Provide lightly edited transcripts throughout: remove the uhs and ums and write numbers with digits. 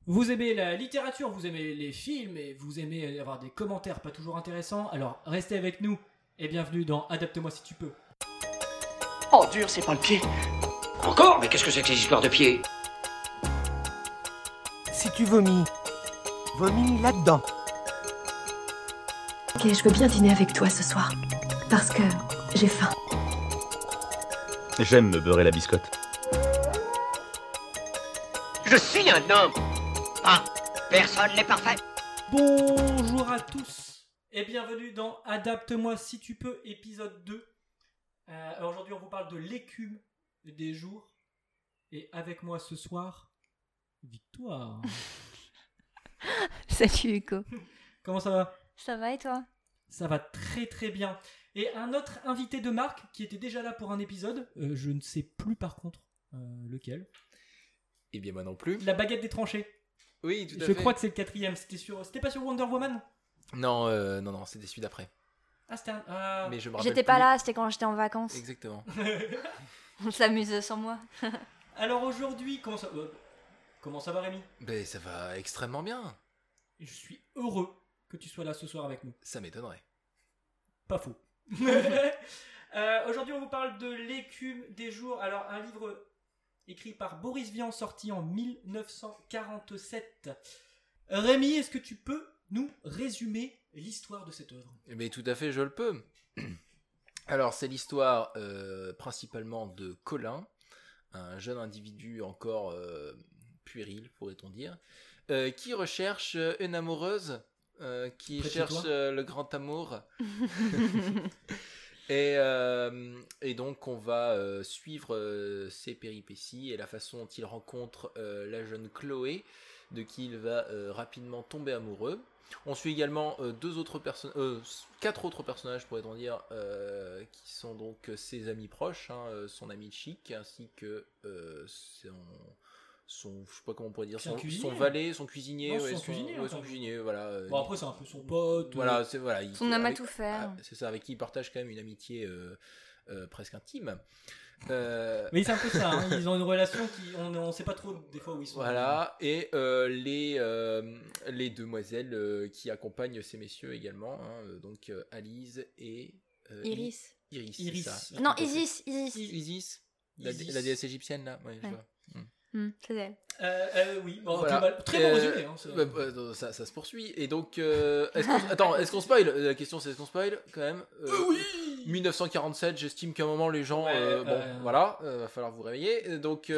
Vous aimez la littérature, vous aimez les films et vous aimez avoir des commentaires pas toujours intéressants, alors restez avec nous et bienvenue dans Adapte-moi si tu peux. Oh, dur, c'est pas le pied. Encore? Mais qu'est-ce que c'est que ces histoires de pieds? Si tu vomis, vomis là-dedans. Ok, je veux bien dîner avec toi ce soir. Parce que j'ai faim. J'aime me beurrer la biscotte. Je suis un homme. Ah, personne n'est parfait. Bonjour à tous et bienvenue dans Adapte-moi si tu peux, épisode 2. Aujourd'hui on vous parle de l'écume des jours et avec moi ce soir, Victoire. Salut Hugo. Comment ça va? Ça va et toi? Ça va très très bien. Et un autre invité de marque qui était déjà là pour un épisode, je ne sais plus par contre lequel. Eh bien moi non plus. La baguette des tranchées. Oui, tout à Je fait. crois que c'est le 4e. C'était pas sur Wonder Woman? Non, non, c'était celui d'après. Ah, c'était un... Mais je me rappelle J'étais plus. pas là, c'était quand j'étais en vacances. Exactement. On s'amuse sans moi. Alors aujourd'hui, comment ça va Rémi? Ben ça va extrêmement bien. Je suis heureux que tu sois là ce soir avec nous. Ça m'étonnerait. Pas faux. Aujourd'hui, on vous parle de l'écume des jours. Alors, un livre écrit par Boris Vian, sorti en 1947. Rémi, est-ce que tu peux nous résumer l'histoire de cette œuvre? Eh bien tout à fait, je le peux. Alors c'est l'histoire principalement de Colin, un jeune individu encore puéril, pourrait-on dire, qui recherche une amoureuse, qui Près de cherche chez toi le grand amour. Et donc on va suivre ses péripéties et la façon dont il rencontre la jeune Chloé, de qui il va rapidement tomber amoureux. On suit également quatre autres personnages, pourrait-on dire, qui sont donc ses amis proches, son ami Chic, ainsi que son je sais pas comment on pourrait dire, son valet, son cuisinier, Non, son cuisinier, voilà. Bon, après, c'est un peu son pote. Voilà, Son homme à tout faire. C'est ça, avec qui il partage quand même une amitié presque intime. Mais c'est un peu ça, hein. Ils ont une relation qui on sait pas trop des fois où ils sont. Voilà, et les demoiselles qui accompagnent ces messieurs également, donc Alice et Iris. Iris. Ça. Non, Isis. Isis. La déesse égyptienne là, ouais. Je vois. C'est elle. Oui, bon, Voilà. très bon résumé. Hein, ça se poursuit. Et donc, est-ce qu'on spoil? La question c'est est-ce qu'on spoil quand même? Oui. 1947, j'estime qu'à un moment les gens, voilà, va falloir vous réveiller. Donc,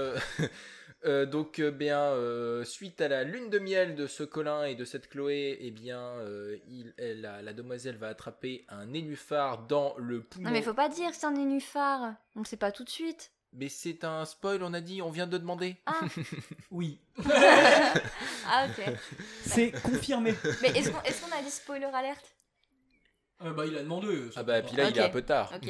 suite à la lune de miel de ce Colin et de cette Chloé, eh bien, la demoiselle va attraper un nénuphar dans le poumon. Non mais faut pas dire que c'est un nénuphar. On le sait pas tout de suite. Mais c'est un spoil, on a dit, on vient de demander. Ah. Oui. Ah ok. C'est confirmé. Mais est-ce qu'on a dit spoiler alerte? Il a demandé. Puis là, il est un peu tard. Ok.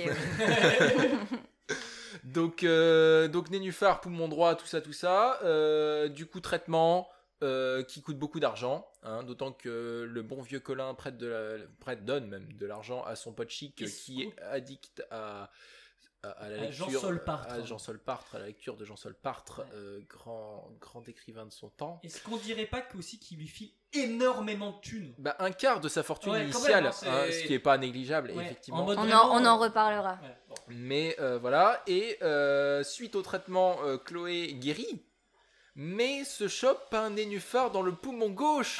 Donc nénuphar, poumon droit, tout ça. Du coup, traitement qui coûte beaucoup d'argent, d'autant que le bon vieux Colin donne même de l'argent à son pote Chic qui est addict à la lecture, Jean-Sol Partre, à la lecture de Jean-Sol Partre, grand écrivain de son temps. Est-ce qu'on dirait pas aussi qu'il lui file énormément de thunes? Un quart de sa fortune initiale, même, ce qui est pas négligeable, effectivement. On en reparlera. Ouais, bon. Mais voilà, et suite au traitement, Chloé guérit, mais se chope un nénuphar dans le poumon gauche.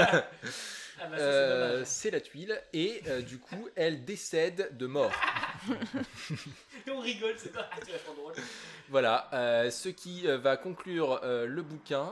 C'est la tuile, et du coup, elle décède de mort. Et on rigole, c'est vachement drôle. Voilà, ce qui va conclure le bouquin.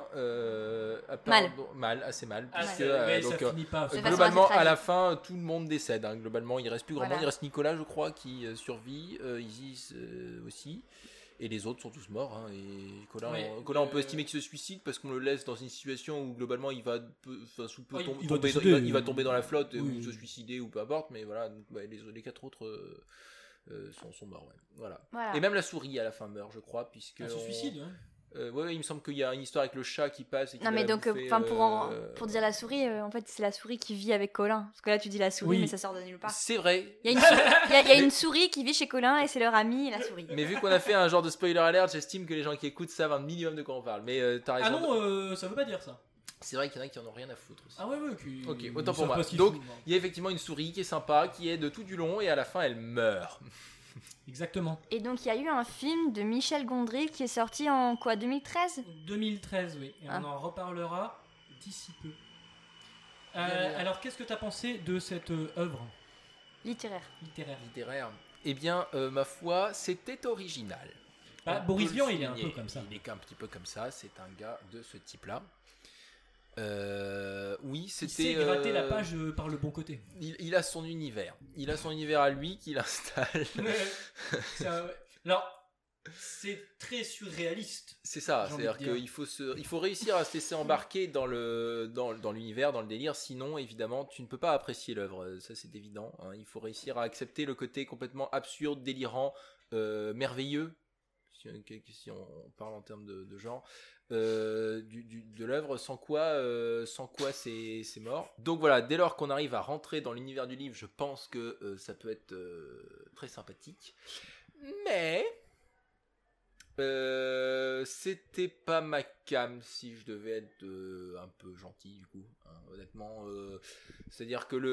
Assez mal, puisque ça finit pas. globalement à la fin tout le monde décède. Globalement, il reste plus grand monde. Il reste Nicolas, je crois, qui survit, Isis aussi. Et les autres sont tous morts. Et Colin, on peut estimer qu'il se suicide parce qu'on le laisse dans une situation où globalement il va tomber dans la flotte ou se suicider ou peu importe. Mais voilà, donc, les quatre autres sont morts. Ouais. Voilà. Et même la souris à la fin meurt, je crois, puisque elle se suicide. Ouais, il me semble qu'il y a une histoire avec le chat qui passe et qui Non, va mais la donc, bouffer, pour dire la souris, en fait, c'est la souris qui vit avec Colin. Parce que là, tu dis la souris, Oui. mais ça sort de nulle part. C'est vrai. Il y a une souris qui vit chez Colin et c'est leur ami, la souris. Mais vu qu'on a fait un genre de spoiler alert, j'estime que les gens qui écoutent savent un minimum de quoi on parle. Mais t'as raison. Ah non, ça veut pas dire ça. C'est vrai qu'il y en a qui en ont rien à foutre aussi. Ah ouais. Ok, autant pour moi. Donc, il y a effectivement une souris qui est sympa, qui aide tout du long et à la fin elle meurt. Exactement. Et donc, il y a eu un film de Michel Gondry qui est sorti en quoi, 2013 2013, oui. Et Ah. on en reparlera d'ici peu. Alors, qu'est-ce que t'as pensé de cette œuvre Littéraire. littéraire? Littéraire. Eh bien, ma foi, c'était original. Bah, On Boris peut Vian, le il est un souligner. peu comme ça. Il est un petit peu comme ça. C'est un gars de ce type-là. Oui, Il c'était. sait gratter la page par le bon côté. Il a son univers. Il a son univers à lui qu'il installe. Alors, c'est très surréaliste. C'est ça. J'ai envie C'est-à-dire de dire. qu'il faut réussir à se laisser embarquer dans l'univers, dans le délire. Sinon, évidemment, tu ne peux pas apprécier l'œuvre. Ça, c'est évident. Hein. Il faut réussir à accepter le côté complètement absurde, délirant, merveilleux. Si on parle en termes de genre. De l'œuvre, sans quoi c'est mort. Donc voilà, dès lors qu'on arrive à rentrer dans l'univers du livre, je pense que ça peut être très sympathique. Mais c'était pas ma cam si je devais être un peu gentil du coup, hein, honnêtement. C'est-à-dire que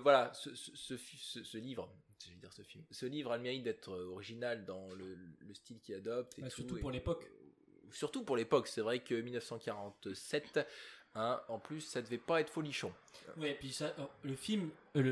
ce livre. Je vais dire ce livre a le mérite d'être original dans le style qu'il adopte. Et Surtout tout, pour l'époque. Surtout pour l'époque, c'est vrai que 1947, hein, en plus, ça devait pas être folichon. Ouais, et puis ça, le film,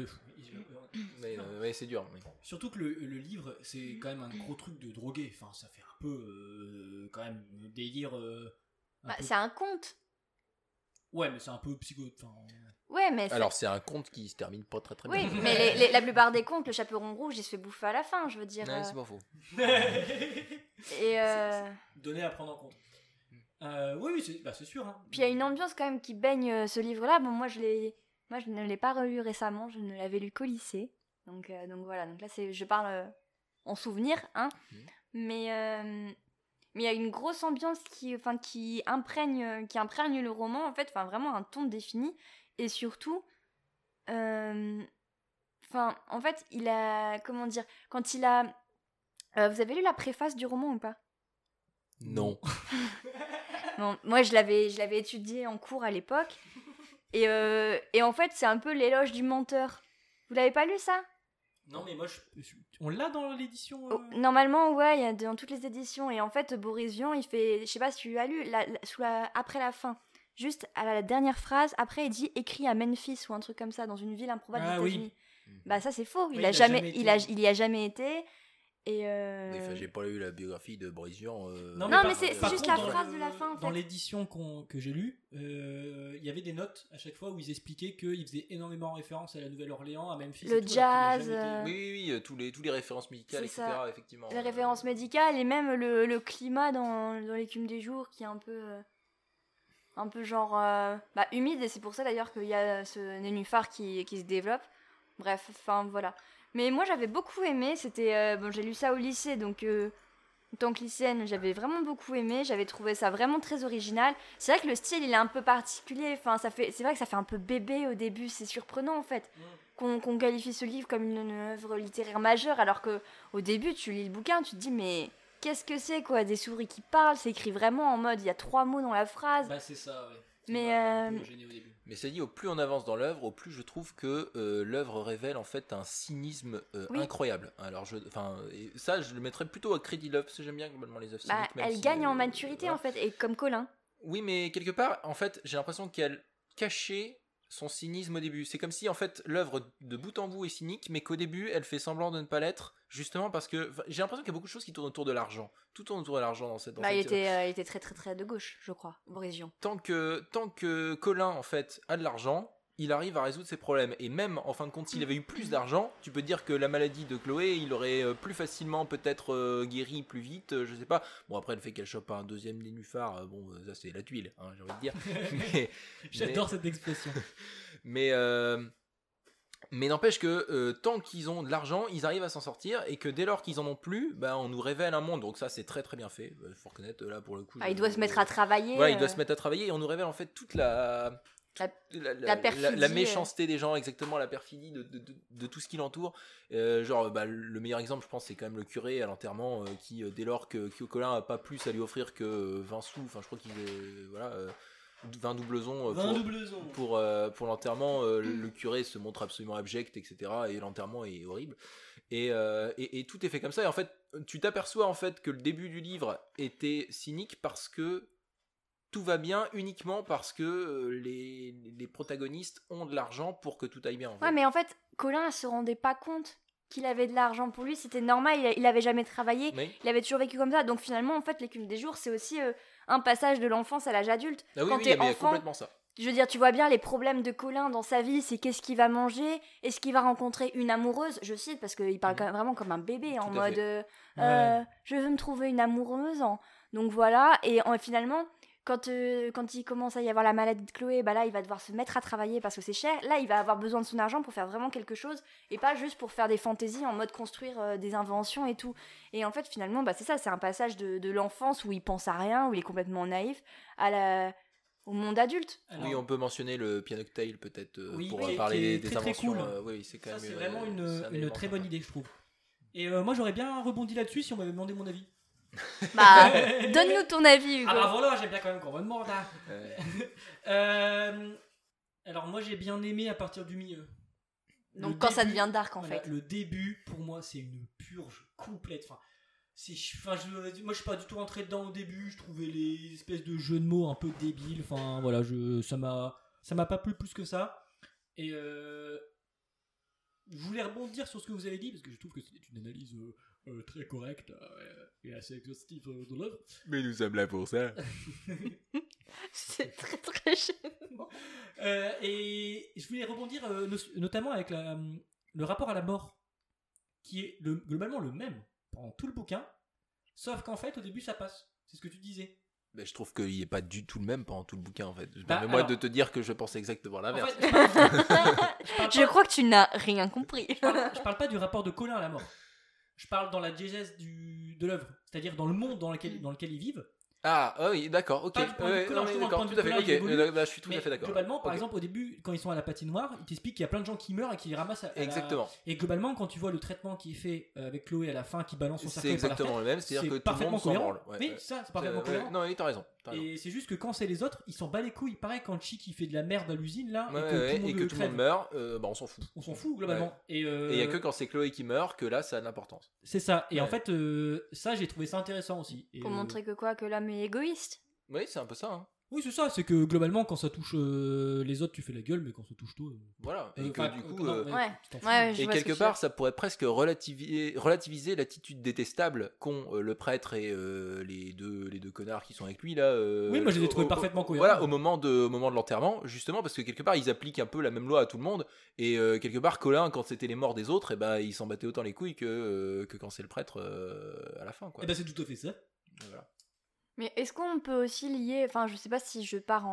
Mais c'est dur. Oui. surtout que le livre, c'est quand même un gros truc de drogué. Enfin, ça fait un peu quand même délire. Bah, c'est un conte. Ouais, mais c'est un peu psycho. Enfin, Ouais, mais c'est... Alors c'est un conte qui se termine pas très Oui, bien. mais la plupart des contes, le chaperon rouge, il se fait bouffer à la fin, je veux dire. Ouais, c'est pas faux. Et donné à prendre en compte. Oui, c'est sûr. Hein. puis il y a une ambiance quand même qui baigne ce livre-là. Bon, moi je ne l'ai pas relu récemment, je ne l'avais lu qu'au lycée. Donc voilà, donc là je parle en souvenir, hein. Mais il y a une grosse ambiance qui imprègne le roman, en fait, enfin vraiment un ton défini. Et surtout, en fait, il a, comment dire, quand il a... vous avez lu la préface du roman ou pas? Non. Bon, moi, je l'avais étudié en cours à l'époque. Et en fait, c'est un peu l'éloge du menteur. Vous l'avez pas lu, ça? Non, mais moi, on l'a dans l'édition. Normalement, ouais, il y a dans toutes les éditions. Et en fait, Boris Vian, il fait, je sais pas si tu as lu, après la fin. Juste à la dernière phrase, après il dit écrit à Memphis ou un truc comme ça, dans une ville improbable des États-Unis. Bah ça c'est faux, il y a jamais été. Et Enfin, j'ai pas lu la biographie de Boris Vian. Non, mais c'est juste la phrase de la fin. En fait. Dans l'édition que j'ai lue, il y avait des notes à chaque fois où ils expliquaient qu'ils faisaient énormément référence à la Nouvelle-Orléans, à Memphis. Le et tout, jazz. Oui, tous les références musicales, etc. Ça. Effectivement. Les références médicales et même le climat dans l'écume des jours qui est un peu genre humide, et c'est pour ça d'ailleurs qu'il y a ce nénuphar qui se développe. Bref, enfin voilà. Mais moi j'avais beaucoup aimé, c'était j'ai lu ça au lycée, donc en tant que lycéenne j'avais vraiment beaucoup aimé, j'avais trouvé ça vraiment très original. C'est vrai que le style il est un peu particulier, enfin c'est vrai que ça fait un peu bébé au début, c'est surprenant en fait qu'on qualifie ce livre comme une œuvre littéraire majeure, alors que au début tu lis le bouquin, tu te dis mais qu'est-ce que c'est quoi, des souris qui parlent, c'est écrit vraiment en mode il y a 3 mots dans la phrase. Bah c'est ça, ouais. Mais ça dit, au plus on avance dans l'œuvre, au plus je trouve que l'œuvre révèle en fait un cynisme incroyable. Alors ça je le mettrais plutôt à crédit l'œuvre, parce que j'aime bien globalement les œuvres cyniques. Elle gagne en maturité en fait, et comme Colin. Oui, mais quelque part, en fait, j'ai l'impression qu'elle cachait son cynisme au début. C'est comme si en fait l'œuvre de bout en bout est cynique, mais qu'au début elle fait semblant de ne pas l'être, justement parce que j'ai l'impression qu'il y a beaucoup de choses qui tournent autour de l'argent. Tout tourne autour de l'argent dans cette. Il était très très très de gauche, je crois, Boris Vian. Tant que Colin en fait a de l'argent, il arrive à résoudre ses problèmes. Et même en fin de compte, s'il avait eu plus d'argent, tu peux dire que la maladie de Chloé, il aurait plus facilement peut-être guéri plus vite, je sais pas. Bon, après le fait qu'elle chope un deuxième nénuphar, ça c'est la tuile, hein, j'ai envie de dire. J'adore cette expression. Mais Mais n'empêche que tant qu'ils ont de l'argent, ils arrivent à s'en sortir, et que dès lors qu'ils en ont plus, bah, on nous révèle un monde. Donc ça, c'est très très bien fait. Faut reconnaître, là, pour le coup. Il doit se mettre à travailler. Voilà, il doit se mettre à travailler, et on nous révèle en fait toute la perfidie, méchanceté des gens, exactement, la perfidie de tout ce qui l'entoure. Le meilleur exemple, je pense, c'est quand même le curé à l'enterrement, qui, dès lors que Colin n'a pas plus à lui offrir que 20 sous, enfin je crois qu'il est... 20 doublezons pour l'enterrement, le curé se montre absolument abject, etc. Et l'enterrement est horrible. Et tout est fait comme ça. Et en fait, tu t'aperçois en fait que le début du livre était cynique parce que tout va bien uniquement parce que les protagonistes ont de l'argent pour que tout aille bien. En fait. Ouais, mais en fait, Colin se rendait pas compte qu'il avait de l'argent. Pour lui, c'était normal, il avait jamais travaillé, Oui. il avait toujours vécu comme ça. Donc finalement, en fait, l'écume des jours, c'est aussi un passage de l'enfance à l'âge adulte. Ah oui, Quand oui, t'es mais enfant, complètement ça. je veux dire, tu vois bien les problèmes de Colin dans sa vie, c'est qu'est-ce qu'il va manger, est-ce qu'il va rencontrer une amoureuse, je cite, parce qu'il parle quand même vraiment comme un bébé, en Tout à mode Ouais. je veux me trouver une amoureuse. Donc voilà, et finalement, quand il commence à y avoir la maladie de Chloé, bah là, il va devoir se mettre à travailler parce que c'est cher. Là, il va avoir besoin de son argent pour faire vraiment quelque chose et pas juste pour faire des fantaisies en mode construire des inventions et tout. Et en fait, finalement, bah, c'est ça, c'est un passage de l'enfance où il pense à rien, où il est complètement naïf, au monde adulte. Alors, Oui, on peut mentionner le Piano Tale peut-être Oui, pour qui est parler des très, très inventions. cool. Oui, c'est quand ça, même. c'est vraiment c'est un une élément très sympa. bonne idée, je trouve. Et moi, j'aurais bien rebondi là-dessus si on m'avait demandé mon avis. Bah, donne-nous ton avis, Hugo. Ah bah voilà, j'aime bien quand même qu'on me demande. Hein. Ouais. Alors moi, j'ai bien aimé à partir du milieu. Donc Le quand ça début, devient dark, en voilà, fait. Le début, pour moi, c'est une purge complète. Moi, je suis pas du tout rentré dedans au début. Je trouvais les espèces de jeux de mots un peu débiles. Enfin, voilà, ça m'a pas plu plus que ça. Et je voulais rebondir sur ce que vous avez dit parce que je trouve que c'est une analyse très correcte et assez exhaustive de l'œuvre. Mais nous sommes là pour ça. C'est très très gênant. Et je voulais rebondir notamment avec le rapport à la mort, qui est globalement le même pendant tout le bouquin, sauf qu'en fait au début ça passe. C'est ce que tu disais. Mais je trouve qu'il n'est pas du tout le même pendant tout le bouquin en fait. Bah, Permets-moi alors- de te dire que je pense exactement En l'inverse. fait, Je crois que tu n'as rien compris. je parle pas du rapport de Colin à la mort. Je parle dans la diégèse de l'œuvre, c'est-à-dire dans le monde dans lequel ils vivent. Ah oui, d'accord, ok. Pas du point de vue Colin, non, mais justement, d'accord, le point tout de à vue fait. Colin, il Ok, là, je suis tout Mais à fait d'accord. globalement, par Ok. exemple, au début, quand ils sont à la patinoire, il t'explique qu'il y a plein de gens qui meurent et qui les ramassent à la- Exactement. Et globalement, quand tu vois le traitement qui est fait avec Chloé à la fin, qui balance son C'est cercueil par la exactement fenêtre, le même, c'est-à-dire que tout le parfaitement monde s'en cohérent. branle. Ouais, Oui, ouais. ça, c'est parfaitement cohérent. Non, oui, t'as raison. t'as raison. Et c'est juste que quand c'est les autres, ils s'en bat les couilles. Pareil quand Chick il fait de la merde à l'usine là, Ouais, et que ouais, tout le monde, et que tout le crève. monde meurt, bah on s'en fout. On s'en fout globalement. Et Et il y a que quand c'est Chloé qui meurt que là ça a de l'importance. c'est ça. Et en Ouais. fait, ça j'ai trouvé ça intéressant aussi. Et, Pour montrer que quoi, que l'homme est égoïste. Oui, c'est un peu ça. Hein. Oui, c'est ça. C'est que globalement, quand ça touche les autres, tu fais la gueule, mais quand ça touche toi. Voilà. Et que enfin, du coup. non, Ouais. tu t'en fous. Ouais, je Et vois ce que quelque tu part, veux. ça pourrait presque relativiser l'attitude détestable qu'ont le prêtre et les deux connards qui sont avec lui là. Oui, moi, je les ai trouvés parfaitement cohérents. Voilà, au moment de l'enterrement, justement, parce que quelque part, ils appliquent un peu la même loi à tout le monde. Et quelque part, Colin, quand c'était les morts des autres, et ben, il s'en battait autant les couilles que quand c'est le prêtre à la fin, quoi. Et ben c'est tout à fait ça. Voilà. Mais est-ce qu'on peut aussi lier, enfin je sais pas si je pars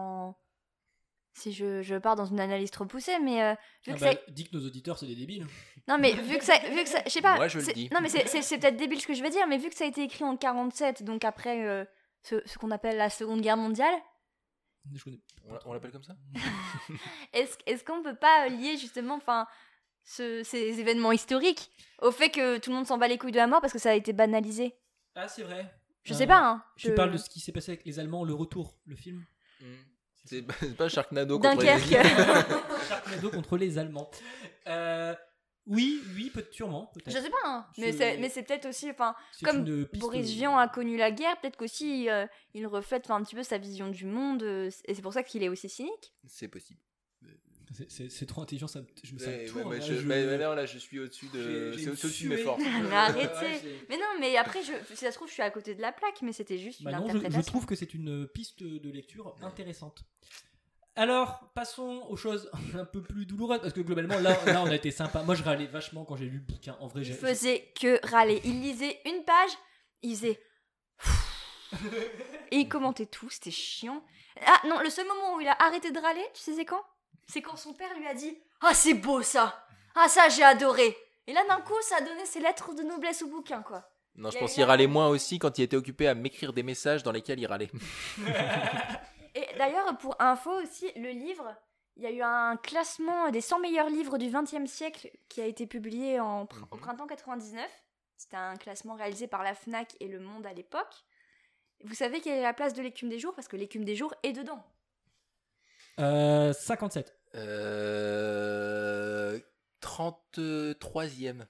je pars dans une analyse trop poussée, mais vu Ah que bah, ça... dis que nos auditeurs c'est des débiles. Non mais vu que ça, je sais pas. Moi, je le c'est- dis. Non mais c'est peut-être débile ce que je veux dire, mais vu que ça a été écrit en 47, donc après ce qu'on appelle la Seconde Guerre mondiale, Je connais. On l'appelle comme ça? est-ce qu'on peut pas lier justement, enfin ces événements historiques au fait que tout le monde s'en bat les couilles de la mort parce que ça a été banalisé? Ah, c'est vrai. Je sais pas, hein. Tu parles de ce qui s'est passé avec les Allemands, le retour, le film. C'est pas Sharknado contre Dunkerque. les... Sharknado contre les Allemands. Oui, sûrement, peut-être. Je sais pas, hein. Mais c'est peut-être aussi, enfin, C'est comme une piste- Boris Vian a connu la guerre, peut-être qu'aussi il reflète un petit peu sa vision du monde, et c'est pour ça qu'il est aussi cynique. C'est possible. C'est trop intelligent, ça me Ouais, tourne. ouais, là, mais là, je suis au-dessus de... J'ai C'est au-dessus de sué. mes forces. Mais arrêtez. Ouais, c'est- Mais non, mais après, si ça se trouve, je suis à côté de la plaque, mais c'était juste Bah une non, je interprétation. trouve que c'est une piste de lecture intéressante. Alors, passons aux choses un peu plus douloureuses, parce que globalement, là on a été sympa. Moi, je râlais vachement quand j'ai lu le bouquin. En vrai, Il j'ai... faisait que râler. Il lisait une page, il faisait... Et il commentait tout, c'était chiant. Ah non, le seul moment où il a arrêté de râler, tu sais c'est quand? C'est quand son père lui a dit « Ah, c'est beau ça !» Ah ça j'ai adoré. Et là d'un coup ça a donné ses lettres de noblesse au bouquin quoi. Non, je Il y a pense eu qu'il la- râlait moins aussi quand il était occupé à m'écrire des messages dans lesquels il râlait. Et d'ailleurs pour info aussi, le livre, il y a eu un classement des 100 meilleurs livres du XXe siècle qui a été publié au printemps 99. C'était un classement réalisé par la Fnac et Le Monde à l'époque. Vous savez quelle est la place de l'écume des jours parce que l'écume des jours est dedans. 57. 33e.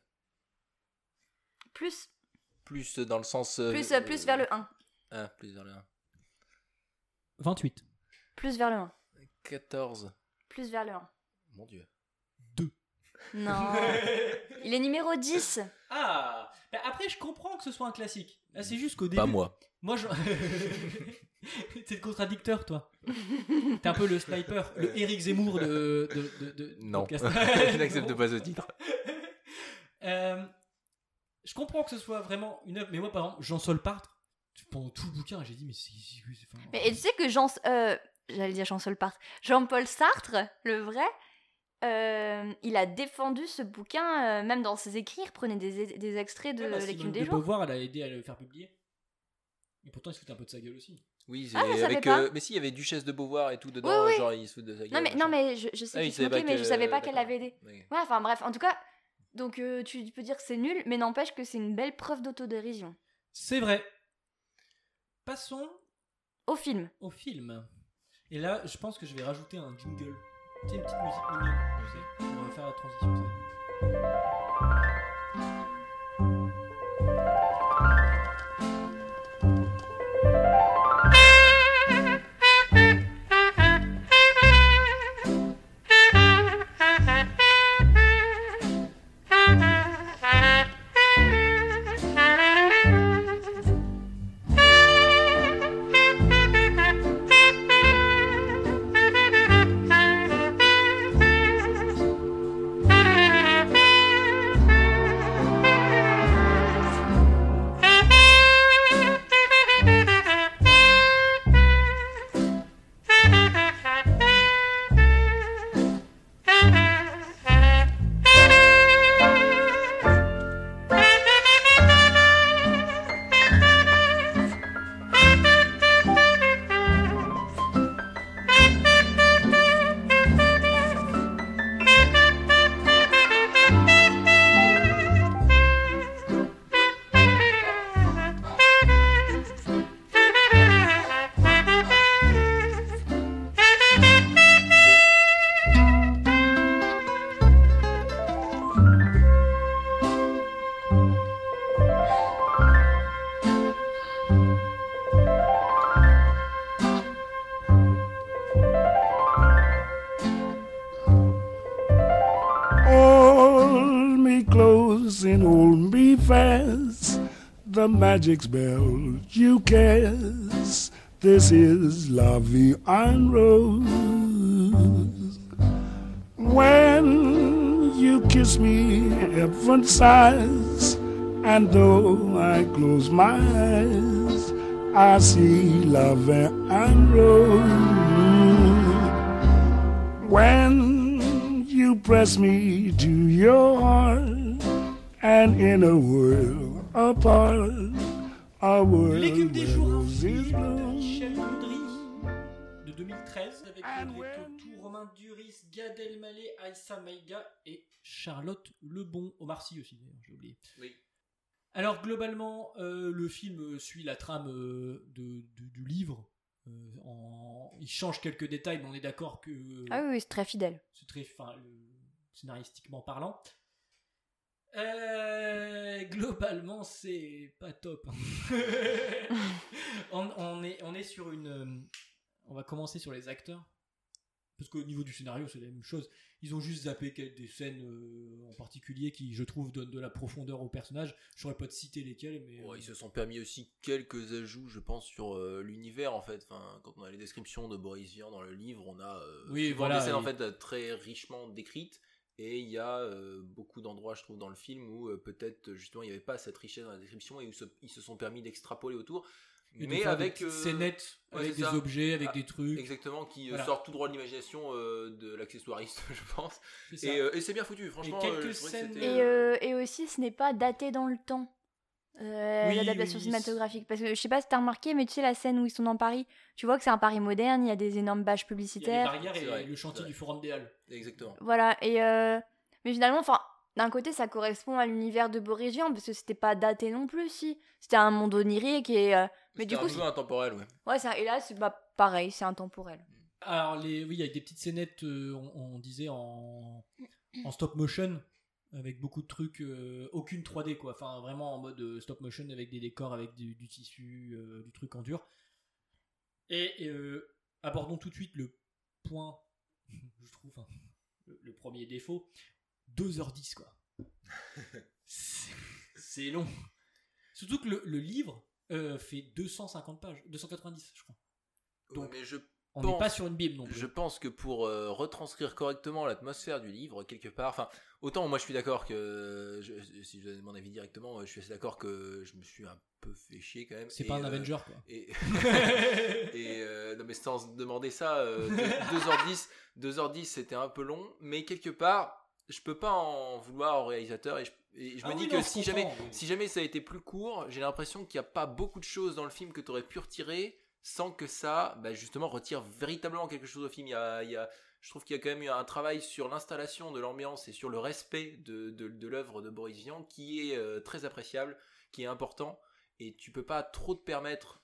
Plus Plus dans le sens... plus vers le 1. Ah, plus vers le 1. 28. Plus vers le 1. 14. Plus vers le 1. Mon Dieu. 2. Non. Il est numéro 10. Ah bah après, je comprends que ce soit un classique. Là, c'est juste qu'au début... Pas moi. Moi, je... T'es le contradicteur, toi. T'es un peu le sniper, le Éric Zemmour de Non, podcast. je n'accepte pas ce titre. Je comprends que ce soit vraiment une œuvre, mais moi, par exemple, Jean-Saul Partre, pendant tout le bouquin, j'ai dit, mais c'est... enfin, Mais et tu sais que j'allais dire Jean-Paul Sartre, le vrai, il a défendu ce bouquin, même dans ses écrits, il reprenait des extraits de l'écume Simone des de jours. Beauvoir, elle a aidé à le faire publier. Et pourtant, il se foutait un peu de sa gueule aussi. Oui, Ah, je savais avec... pas. mais si, il y avait Duchesse de Beauvoir et tout dedans, Oui, oui. genre il se fout de sa gueule. Non mais je sais Ah oui, qu'il tu se savais moquait, pas mais que- je savais pas qu'elle d'accord. avait aidé. Oui. Ouais, enfin bref, en tout cas, donc tu peux dire que c'est nul, mais n'empêche que c'est une belle preuve d'autodérision. C'est vrai. Passons Au film. au film. Et là, je pense que je vais rajouter un jingle. Tu sais, une petite musique mignonne, tu sais, pour faire la transition. ça. Hold me close and hold me fast. The magic spell you cast. This is La Vie en Rose. When you kiss me, heaven sighs. And though I close my eyes, I see La Vie en Rose. When you press me to your heart, and in a world apart, a world L'écume des where jours, un roses film de bloom. Michel Gondry de 2013 avec Audrey Tautou, Romain Duris, Gad Elmaleh, Aïssa Maïga et Charlotte Lebon. Omar Sy aussi, d'ailleurs, j'ai oublié. Oui. Alors globalement, le film suit la trame du livre. Il change quelques détails, mais on est d'accord que Ah oui, c'est très fidèle. c'est très, scénaristiquement parlant. Globalement, c'est pas top. on est sur une. On va commencer sur les acteurs. Parce qu'au niveau du scénario, c'est la même chose. Ils ont juste zappé des scènes en particulier qui, je trouve, donnent de la profondeur au personnage. Je saurais pas te citer lesquelles, mais. Ils se sont permis aussi quelques ajouts, je pense, sur l'univers en fait. Enfin, quand on a les descriptions de Boris Vian dans le livre, on a Oui, souvent voilà, des scènes en et- fait très richement décrites. Et il y a beaucoup d'endroits, je trouve, dans le film où peut-être justement il n'y avait pas cette richesse dans la description et où ils se sont permis d'extrapoler autour. Et de mais faire avec des petites scénettes ouais, avec c'est des ça. objets, avec des trucs. Exactement, qui Voilà. sortent tout droit de l'imagination de l'accessoiriste, je pense. C'est ça. Et c'est bien foutu, franchement. Et quelques je trouvais que scènes- c'était, Et aussi, ce n'est pas daté dans le temps. L'adaptation oui. cinématographique. Parce que je sais pas si t'as remarqué, mais tu sais, la scène où ils sont dans Paris, tu vois que c'est un Paris moderne, il y a des énormes bâches Il y a les publicitaires. barrières C'est et vrai, le chantier c'est du Forum des Halles. Exactement. Voilà, mais finalement, enfin, d'un côté, ça correspond à l'univers de Boris Vian, parce que c'était pas daté non plus, si. C'était un monde onirique, mais du C'était coup, un peu intemporel, ouais. ouais, et là, c'est pareil, c'est intemporel. Alors, oui, il y a des petites scénettes, on disait, en stop motion, avec beaucoup de trucs, aucune 3D, quoi. Enfin, vraiment en mode stop motion, avec des décors, avec du tissu, du truc en dur. Et abordons tout de suite le point, je trouve, hein, le premier défaut, 2h10, quoi. C'est long. Surtout que le livre fait 250 pages, 290, je crois. Donc, mais on n'est pas sur une bible non plus. Je pense que pour retranscrire correctement l'atmosphère du livre, quelque part, enfin, autant moi je suis d'accord que, si je donne mon avis directement, je suis assez d'accord que je me suis un peu fait chier quand même. C'est pas un Avenger, quoi. Non mais sans demander ça, 2h10 c'était un peu long, mais quelque part, je peux pas en vouloir au réalisateur et je me dis que si jamais ça a été plus court, j'ai l'impression qu'il n'y a pas beaucoup de choses dans le film que tu aurais pu retirer sans que ça, justement, retire véritablement quelque chose au film. Je trouve qu'il y a quand même eu un travail sur l'installation de l'ambiance et sur le respect de l'œuvre de Boris Vian qui est très appréciable, qui est important, et tu peux pas trop te permettre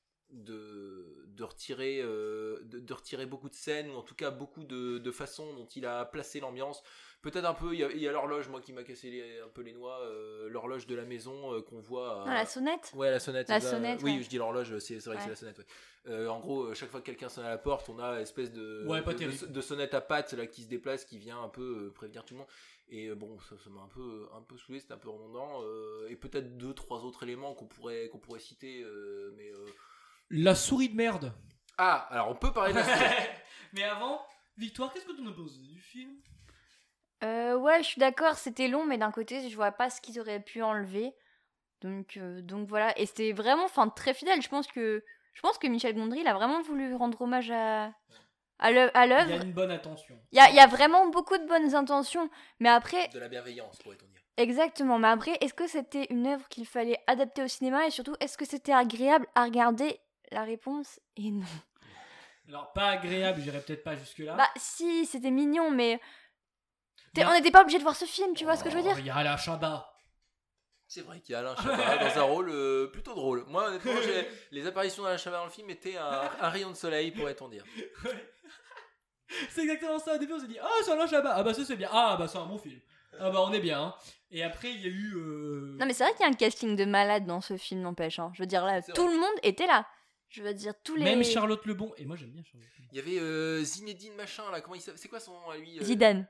de retirer beaucoup de scènes, ou en tout cas beaucoup de façons dont il a placé l'ambiance. Peut-être un peu, il y a l'horloge, moi, qui m'a cassé un peu les noix, l'horloge de la maison qu'on voit. Ah, la sonnette. Ouais, la sonnette. La sonnette, oui, ouais. je dis l'horloge, c'est vrai que c'est la sonnette. Ouais. En gros, chaque fois que quelqu'un sonne à la porte, on a une espèce de sonnette à pattes là, qui se déplace, qui vient un peu prévenir tout le monde. Et bon, ça m'a un peu saoulé, c'était un peu redondant. Et peut-être 2-3 autres éléments qu'on pourrait citer, mais... La souris de merde. Ah, alors on peut parler de la souris. Mais avant, Victoire, qu'est-ce que tu nous poses du film? Ouais, je suis d'accord, c'était long, mais d'un côté, je vois pas ce qu'ils auraient pu enlever. Donc voilà, et c'était vraiment très fidèle. Je pense que Michel Gondry, il a vraiment voulu rendre hommage à l'œuvre. Il y a une bonne attention. Il y a vraiment beaucoup de bonnes intentions, mais après... De la bienveillance, pourrait-on dire. Exactement, mais après, est-ce que c'était une œuvre qu'il fallait adapter au cinéma, et surtout, est-ce que c'était agréable à regarder? La réponse est non. Alors, pas agréable, j'irais peut-être pas jusque-là. Bah si, c'était mignon, mais... On n'était pas obligé de voir ce film, tu vois ce que je veux dire? Il y a Alain Chabat. C'est vrai qu'il y a Alain Chabat dans un rôle plutôt drôle. Moi, honnêtement, les apparitions d'Alain Chabat dans le film étaient un rayon de soleil, pourrait-on dire. C'est exactement ça. Au début, on s'est dit, ah, c'est Alain Chabat. Ah, bah, ça, c'est bien. Ah, bah, c'est un bon film. Ah, bah, on est bien. Hein. Et après, il y a eu. Non, mais c'est vrai qu'il y a un casting de malade dans ce film, n'empêche. Hein. Je veux dire, là, tout le monde était là. Je veux dire, tous les. Même Charlotte Lebon. Et moi, j'aime bien Charlotte Lebon. Il y avait Zinedine machin, là. Comment il s'appelle? C'est quoi son nom à lui Zidane.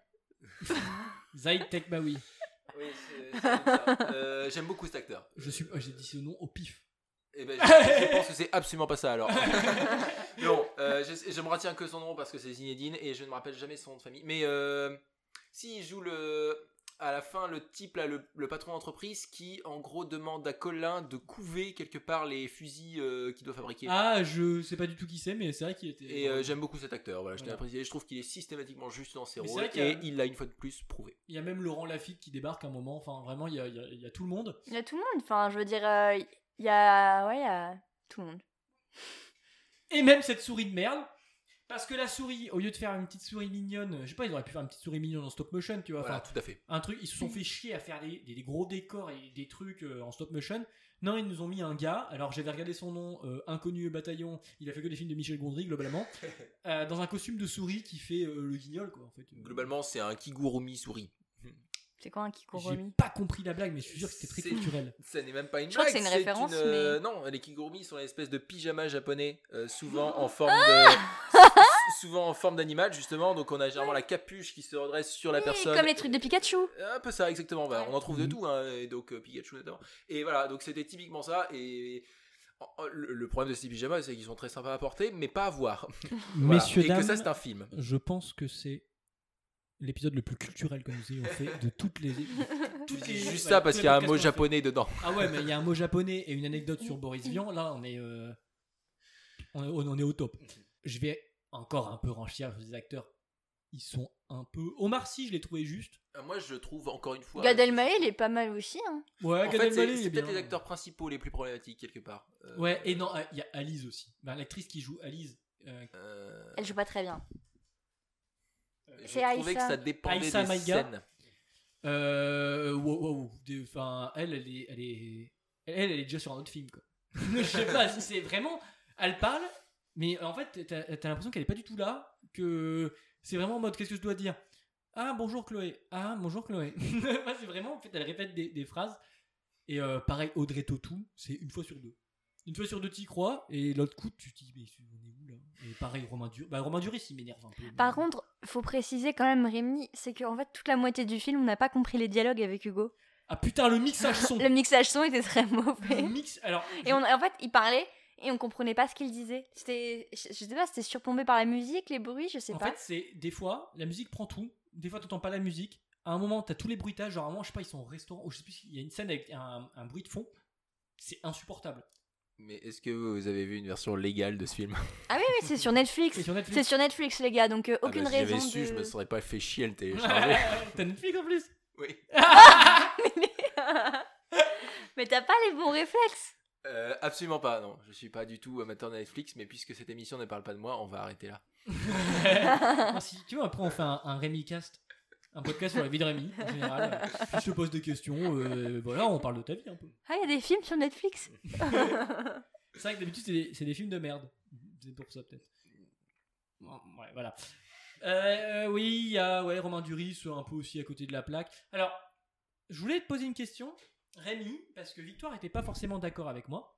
Zaïd Tekbaoui. Oui, c'est ça. J'aime beaucoup cet acteur. J'ai dit ce nom au pif. Eh ben, je pense que c'est absolument pas ça alors. Non, je me retiens que son nom parce que c'est Zinedine et je ne me rappelle jamais son nom de famille. Mais si il joue à la fin le type là, le patron d'entreprise qui en gros demande à Colin de couver quelque part les fusils qu'il doit fabriquer. Ah, je sais pas du tout qui c'est, mais c'est vrai qu'il était. Et j'aime beaucoup cet acteur. Voilà, je t'ai apprécié. Je trouve qu'il est systématiquement juste dans ses rôles et il l'a une fois de plus prouvé. Il y a même Laurent Lafitte qui débarque à un moment. Enfin, vraiment, il y a tout le monde. Il y a tout le monde. Enfin, je veux dire, il y a tout le monde. Et même cette souris de merde. Parce que la souris, au lieu de faire une petite souris mignonne, je sais pas, ils auraient pu faire une petite souris mignonne en stop motion, tu vois. Voilà, enfin, tout à fait. Un truc, ils se sont fait chier à faire des gros décors et des trucs en stop motion. Non, ils nous ont mis un gars. Alors j'avais regardé son nom, Inconnu au bataillon. Il a fait que des films de Michel Gondry globalement, dans un costume de souris qui fait le guignol quoi. En fait. Globalement, c'est un Kigurumi souris. C'est quoi un Kigurumi? J'ai pas compris la blague, mais je suis sûr que c'était très culturel. Ça n'est même pas une je blague. Je crois que c'est une référence, mais... Non, les Kigurumi sont une espèce de pyjama japonais, souvent en forme d'animal, justement. Donc on a généralement la capuche qui se redresse sur la personne. Comme les trucs de Pikachu. Un peu ça, exactement. Bah, on en trouve de tout, hein, et donc Pikachu notamment. Et voilà, donc c'était typiquement ça. Et le problème de ces pyjamas, c'est qu'ils sont très sympas à porter, mais pas à voir. Voilà. Messieurs, et dames, que ça, c'est un film. Je pense que c'est l'épisode le plus culturel que nous ayons fait de toutes les. Juste ça parce qu'il y a un mot japonais dedans. Ah ouais, mais il y a un mot japonais et une anecdote sur Boris Vian. Là, on est au top. Je vais encore un peu rancir les acteurs. Ils sont un peu. Omar Sy, je l'ai trouvé juste. Moi, je trouve encore une fois. Gad Elmaleh, il est pas mal aussi. Hein. Ouais, En Gad fait, Elmaleh, c'est il est peut-être bien. les acteurs principaux les plus problématiques quelque part. Ouais, et non, il y a Alice aussi. L'actrice qui joue Alice. Elle joue pas très bien. J'ai C'est trouvé que Aïssa. ça dépendait Aïssa des Maïga. scènes. Enfin, elle est déjà sur un autre film, quoi. Je sais pas, c'est vraiment. Elle parle, mais en fait, t'as l'impression qu'elle est pas du tout là, que c'est vraiment en mode qu'est-ce que je dois dire. Ah, bonjour Chloé. Ah, bonjour Chloé. Ouais, c'est vraiment, en fait, elle répète des phrases. Et pareil, Audrey Tautou, c'est une fois sur deux. Une fois sur deux, t'y crois, et l'autre coup, tu te dis, mais on est où là? Et pareil, Romain Duris, il m'énerve un peu. Par contre, faut préciser quand même, Rémi, c'est qu'en fait, toute la moitié du film, on n'a pas compris les dialogues avec Hugo. Ah putain, le mixage son. Le mixage son était très mauvais. Le mix, alors. Et en fait, il parlait et on comprenait pas ce qu'il disait. Je sais pas, c'était surplombé par la musique, les bruits, je sais En pas. fait, c'est des fois, la musique prend tout. Des fois, t'entends pas la musique. À un moment, t'as tous les bruitages. Genre, à un moment, je sais pas, ils sont au restaurant. Ou je sais plus, il y a une scène avec un bruit de fond. C'est insupportable. Mais est-ce que vous avez vu une version légale de ce film? Ah oui, c'est sur Netflix. C'est sur Netflix. C'est sur Netflix, les gars, donc aucune Si j'avais raison su, de... je me serais pas fait chier à le télécharger. T'as Netflix en plus? Oui. Mais t'as pas les bons réflexes. Absolument pas, non. Je suis pas du tout amateur de Netflix, mais puisque cette émission ne parle pas de moi, on va arrêter là. Non, si tu veux, après, on fait un Rémi Cast. Un podcast sur la vie de Rémi, en général. Puis je te pose des questions. Voilà, on parle de ta vie un peu. Ah, il y a des films sur Netflix. C'est vrai que d'habitude, c'est des films de merde. C'est pour ça, peut-être. Ouais, voilà. Oui, il y a Romain Duris, un peu aussi à côté de la plaque. Alors, je voulais te poser une question, Rémi, parce que Victoire n'était pas forcément d'accord avec moi.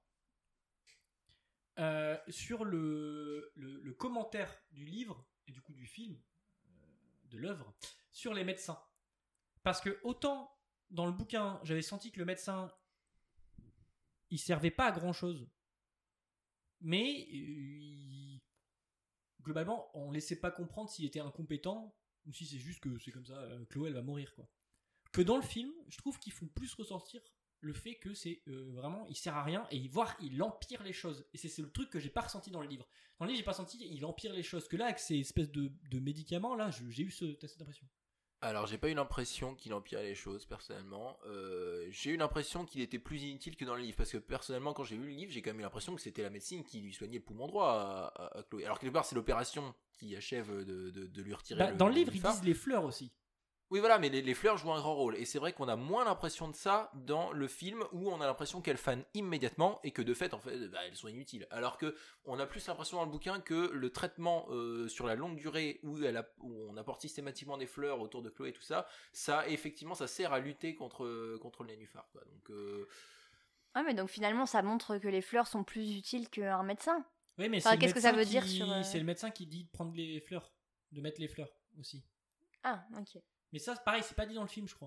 Sur le commentaire du livre, et du coup du film, de l'œuvre, sur les médecins. Parce que autant dans le bouquin, j'avais senti que le médecin, il servait pas à grand chose. Mais globalement, on laissait pas comprendre s'il était incompétent ou si c'est juste que c'est comme ça, Chloé elle va mourir, quoi. Que dans le film, je trouve qu'ils font plus ressentir le fait que c'est vraiment, il sert à rien et il empire les choses. Et c'est le truc que j'ai pas ressenti dans le livre. Dans le livre, j'ai pas senti, il empire les choses. Que là, avec ces espèces de médicaments, là, j'ai eu cette impression. Alors, j'ai pas eu l'impression qu'il empirait les choses, personnellement. J'ai eu l'impression qu'il était plus inutile que dans le livre. Parce que, personnellement, quand j'ai lu le livre, j'ai quand même eu l'impression que c'était la médecine qui lui soignait le poumon droit à Chloé. Alors, quelque part, c'est l'opération qui achève de lui retirer Dans le livre, ils disent les fleurs aussi. Oui, voilà, mais les fleurs jouent un grand rôle. Et c'est vrai qu'on a moins l'impression de ça dans le film, où on a l'impression qu'elles fanent immédiatement et que de fait, elles sont inutiles. Alors que on a plus l'impression dans le bouquin que le traitement sur la longue durée, où on apporte systématiquement des fleurs autour de Chloé et tout ça, effectivement, ça sert à lutter contre le nénuphar, quoi. Donc, Ah, mais donc finalement, ça montre que les fleurs sont plus utiles qu'un médecin. Oui, mais Enfin, qu'est-ce que ça veut dire C'est le médecin qui dit de prendre les fleurs, de mettre les fleurs aussi. Ah, ok. Mais ça, pareil, c'est pas dit dans le film, je crois.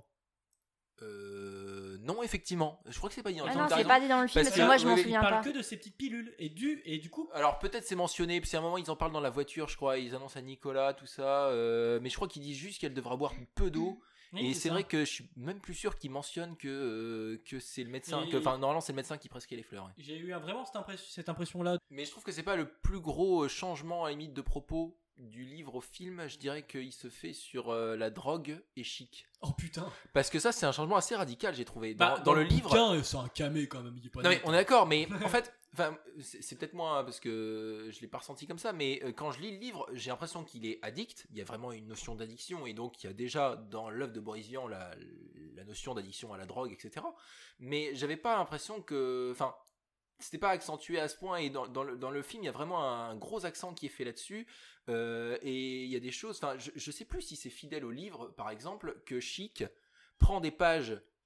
Non, effectivement. Je crois que c'est pas dit dans le Ah film. non, T'as c'est raison. pas dit dans le film parce que moi je m'en souviens Ils pas. parlent que de ces petites pilules et du coup. Alors peut-être c'est mentionné, puis à un moment ils en parlent dans la voiture, je crois, ils annoncent à Nicolas, tout ça, mais je crois qu'ils disent juste qu'elle devra boire peu d'eau. Oui, et c'est ça. vrai que je suis même plus sûr qu'ils mentionnent que c'est le médecin, Et- enfin normalement c'est le médecin qui prescrit les fleurs. Ouais. J'ai eu vraiment cette impression-là. Mais je trouve que c'est pas le plus gros changement à la limite de propos du livre au film, je dirais qu'il se fait sur la drogue et chic. Oh putain. Parce que ça c'est un changement assez radical j'ai trouvé. Dans le livre... Putain, c'est un camé quand même. Il est pas Non mais net. on est d'accord, mais en fait, c'est peut-être moi parce que je l'ai pas ressenti comme ça, mais quand je lis le livre, j'ai l'impression qu'il est addict. Il y a vraiment une notion d'addiction et donc il y a déjà dans l'œuvre de Boris Vian la notion d'addiction à la drogue, etc. Mais j'avais pas l'impression que, c'était pas accentué à ce point et dans le film il y a vraiment un gros accent qui est fait là-dessus et il y a des choses. Je sais plus si c'est fidèle au livre, par exemple, que Chic prend des pages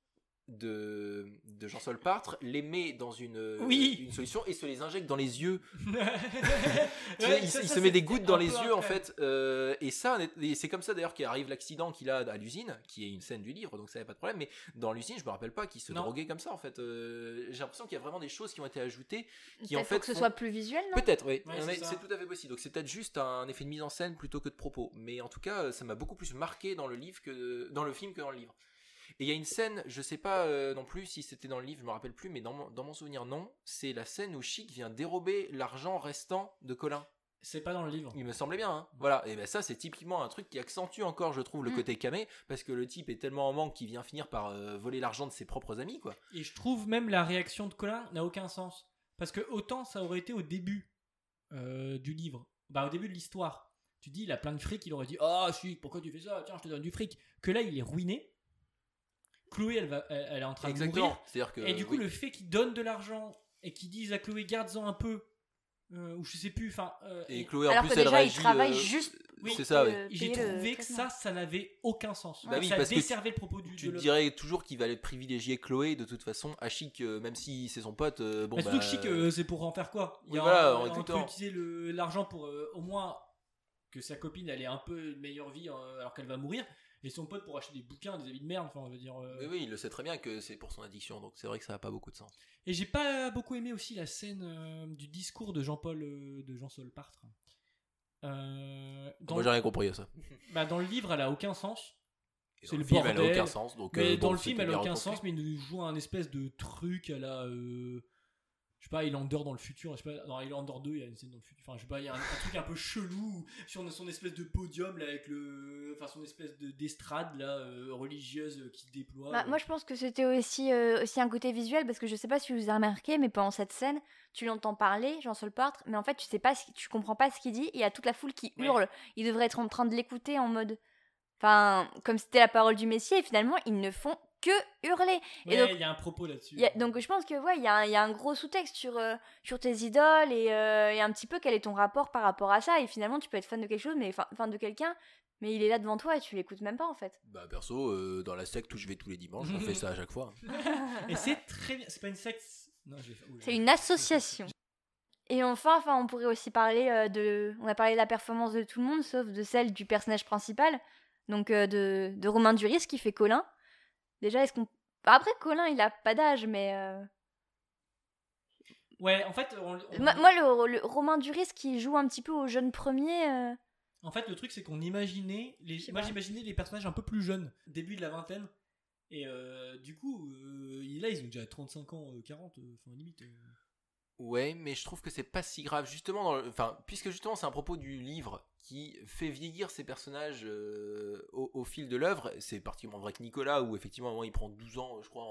de Jean-Saul Partre, les met dans une solution et se les injecte dans les yeux. Il se met des gouttes dans les yeux en fait. Et c'est comme ça d'ailleurs qu'arrive l'accident qu'il a à l'usine, qui est une scène du livre, donc ça n'y a pas de problème. Mais dans l'usine, je me rappelle pas qu'il se droguait comme ça en fait. J'ai l'impression qu'il y a vraiment des choses qui ont été ajoutées. Qui en fait faut que ce soit plus visuel, non ? Peut-être, oui. Ouais, c'est tout à fait possible. Donc c'est peut-être juste un effet de mise en scène plutôt que de propos. Mais en tout cas, ça m'a beaucoup plus marqué dans le livre dans le film que dans le livre. Et il y a une scène, je sais pas non plus si c'était dans le livre, je me rappelle plus, mais dans mon souvenir non, c'est la scène où Chic vient dérober l'argent restant de Colin. C'est pas dans le livre. Il me semblait bien, hein. Voilà. Et ben ça, c'est typiquement un truc qui accentue encore, je trouve, le côté camé, parce que le type est tellement en manque qu'il vient finir par voler l'argent de ses propres amis, quoi. Et je trouve même la réaction de Colin n'a aucun sens. Parce que autant ça aurait été au début du livre, au début de l'histoire. Tu dis, il a plein de fric, il aurait dit « Ah, Chic, pourquoi tu fais ça ? Tiens, je te donne du fric. » Que là, il est ruiné. Chloé, elle est en train de mourir. C'est-à-dire que, et du coup, le fait qu'il donne de l'argent et qu'il dise à Chloé, garde-en un peu, ou je sais plus, et Chloé, en alors plus, que elle déjà, réagit. il travaille juste. C'est ça, oui. J'ai trouvé que ça n'avait aucun sens. Bah oui, ça parce que desservait le propos du. Tu dirais toujours qu'il va privilégier Chloé de toute façon à Chic, même si c'est son pote. Mais surtout que Chic, c'est pour en faire quoi ? Oui, voilà, en on tout peut temps. utiliser l'argent pour au moins que sa copine elle ait un peu une meilleure vie alors qu'elle va mourir. Et son pote pour acheter des bouquins, des habits de merde, enfin on veut dire. Oui, il le sait très bien que c'est pour son addiction, donc c'est vrai que ça n'a pas beaucoup de sens. Et j'ai pas beaucoup aimé aussi la scène du discours de Jean-Saul Partre. Moi j'ai rien compris à ça. Dans le livre, elle a aucun sens. C'est le film, elle a aucun sens. Donc, mais dans le film, elle a aucun sens, mais il nous joue un espèce de truc à la. Je sais pas, Highlander dans le futur, je sais pas, dans Highlander 2, il y a une scène dans le futur, enfin, je sais pas, il y a un truc un peu chelou sur son espèce de podium, là, avec son espèce d'estrade, là, religieuse qui se déploie. Moi, je pense que c'était aussi un côté visuel, parce que je sais pas si vous avez remarqué, mais pendant cette scène, tu l'entends parler, Jean-Saul Partre, mais en fait, tu comprends pas ce qu'il dit, et il y a toute la foule qui hurle. Il devrait être en train de l'écouter en mode. Enfin, comme c'était la parole du Messie, et finalement, ils ne font que hurler. Ouais, et donc, il y a un propos là-dessus. Donc je pense que il y a un gros sous-texte sur tes idoles et un petit peu quel est ton rapport par rapport à ça. Et finalement, tu peux être fan de quelque chose, mais fan de quelqu'un, mais il est là devant toi et tu l'écoutes même pas en fait. Perso, dans la secte où je vais tous les dimanches, on fait ça à chaque fois. Et c'est très bien. C'est pas une secte. Non, c'est une association. Et enfin, on pourrait aussi parler on a parlé de la performance de tout le monde, sauf de celle du personnage principal, donc de Romain Duris qui fait Colin. Déjà, est-ce qu'on... Après, Colin, il a pas d'âge, mais... Ouais, en fait... Moi, le Romain Duris qui joue un petit peu au jeune premier... En fait, le truc, c'est qu'on imaginait... Moi, j'imaginais les personnages un peu plus jeunes, début de la vingtaine. Et du coup, là, ils ont déjà 35 ans, 40, enfin, limite... Ouais, mais je trouve que c'est pas si grave, justement, puisque justement c'est un propos du livre qui fait vieillir ces personnages au fil de l'œuvre. C'est particulièrement vrai que Nicolas, où effectivement à un moment, il prend 12 ans, je crois,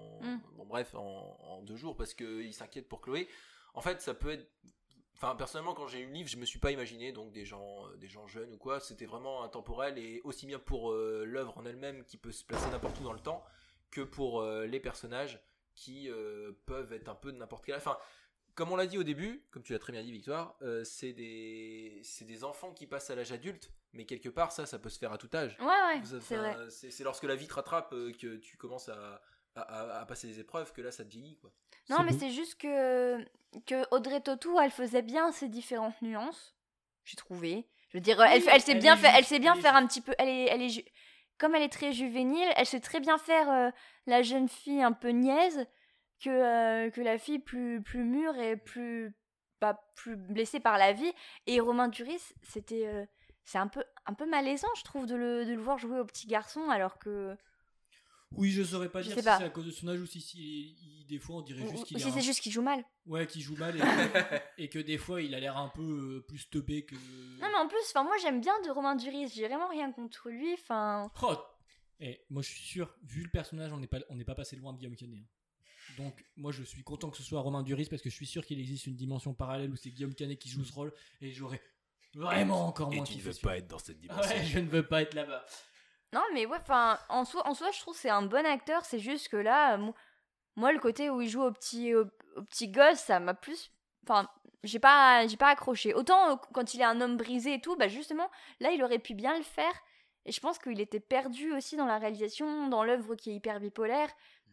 en 2 jours, parce qu'il s'inquiète pour Chloé. En fait, ça peut être... personnellement, quand j'ai lu le livre, je me suis pas imaginé donc des gens jeunes ou quoi. C'était vraiment intemporel, et aussi bien pour l'œuvre en elle-même, qui peut se placer n'importe où dans le temps, que pour les personnages qui peuvent être un peu de n'importe quel âge. Comme on l'a dit au début, comme tu l'as très bien dit Victoire, c'est des enfants qui passent à l'âge adulte, mais quelque part ça peut se faire à tout âge. Ouais, c'est vrai. C'est lorsque la vie te rattrape que tu commences à passer des épreuves que là ça te vieillit, quoi. Non, mais c'est juste que Audrey Tautou, elle faisait bien ces différentes nuances, j'ai trouvé. Je veux dire, elle sait bien faire un petit peu... Comme elle est très juvénile, elle sait très bien faire la jeune fille un peu niaise, que la fille plus mûre et plus blessée par la vie. Et Romain Duris, c'est un peu malaisant, je trouve, de le voir jouer au petit garçon, alors que... Oui, je saurais pas dire si c'est à cause de son âge ou si des fois on dirait juste qu'il c'est juste qu'il joue mal. Ouais, qu'il joue mal et que des fois il a l'air un peu plus teubé que... Non, mais en plus, moi j'aime bien de Romain Duris, j'ai vraiment rien contre lui, moi je suis sûr, vu le personnage, on n'est pas passé loin de Guillaume Canet. Donc moi je suis content que ce soit Romain Duris, parce que je suis sûr qu'il existe une dimension parallèle où c'est Guillaume Canet qui joue ce rôle, et j'aurais vraiment encore moins kiffé. Et tu ne veux pas être dans cette dimension. Ouais, je ne veux pas être là-bas. Non, mais ouais, en soi je trouve que c'est un bon acteur, c'est juste que là, moi le côté où il joue au petit gosse, ça m'a plus... j'ai pas accroché. Autant quand il est un homme brisé et tout, justement, là il aurait pu bien le faire. Et je pense qu'il était perdu aussi dans la réalisation, dans l'œuvre qui est hyper bipolaire.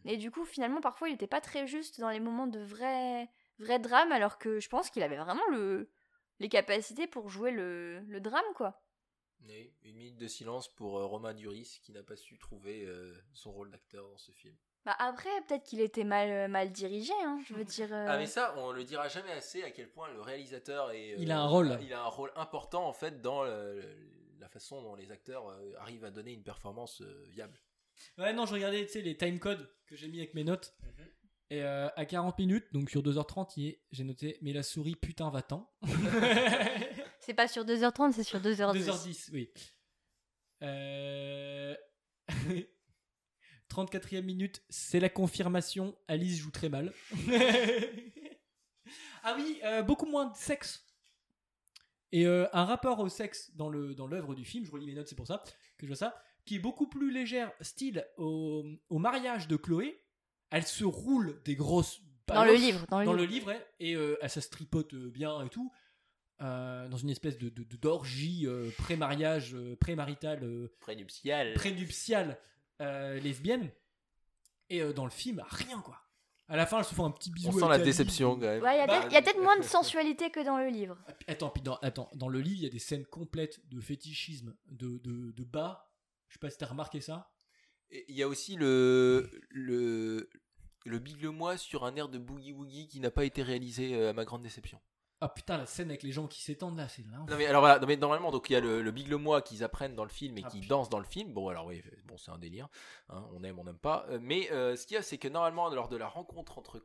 Et du coup, finalement, parfois, il était pas très juste dans les moments de vrai drame, alors que je pense qu'il avait vraiment les capacités pour jouer le drame, quoi. Oui, 1 minute de silence pour Romain Duris qui n'a pas su trouver son rôle d'acteur dans ce film. Bah après, peut-être qu'il était mal dirigé, hein, je veux dire... Ah mais ça, on le dira jamais assez à quel point le réalisateur est... Il a un rôle. Il a un rôle important en fait dans la façon dont les acteurs arrivent à donner une performance viable. Ouais, non, je regardais, tu sais, les timecodes que j'ai mis avec mes notes. Et à 40 minutes, donc sur 2h30, j'ai noté « Mais la souris, putain, va-t'en ». C'est pas sur 2h30, c'est sur 2h10. 2h10, oui. 34e minute, c'est la confirmation, Alice joue très mal. Ah oui, beaucoup moins de sexe. Et un rapport au sexe dans l'œuvre du film, je relis mes notes, c'est pour ça que je vois ça, qui est beaucoup plus légère, style au mariage de Chloé. Elle se roule des grosses dans le livre. Dans le livre, ouais, et ça se tripote bien et tout. Dans une espèce d'orgie pré-mariage, pré-marital, prénuptiale lesbienne. Et dans le film, rien quoi. À la fin, elle se font un petit bisou. On sent la déception quand même. Ouais, il y a peut-être moins de sensualité que dans le livre. Attends, dans le livre, il y a des scènes complètes de fétichisme, de bas. Je sais pas si t'as remarqué ça. Il y a aussi le Big Le Moi sur un air de Boogie Woogie qui n'a pas été réalisé à ma grande déception. Ah putain, la scène avec les gens qui s'étendent là, c'est là. Non mais alors voilà, non, mais normalement donc il y a le Big Le Moi qu'ils apprennent dans le film et qui dansent dans le film. Bon alors oui, bon c'est un délire, hein, on aime, on n'aime pas. Mais ce qu'il y a, c'est que normalement lors de la rencontre entre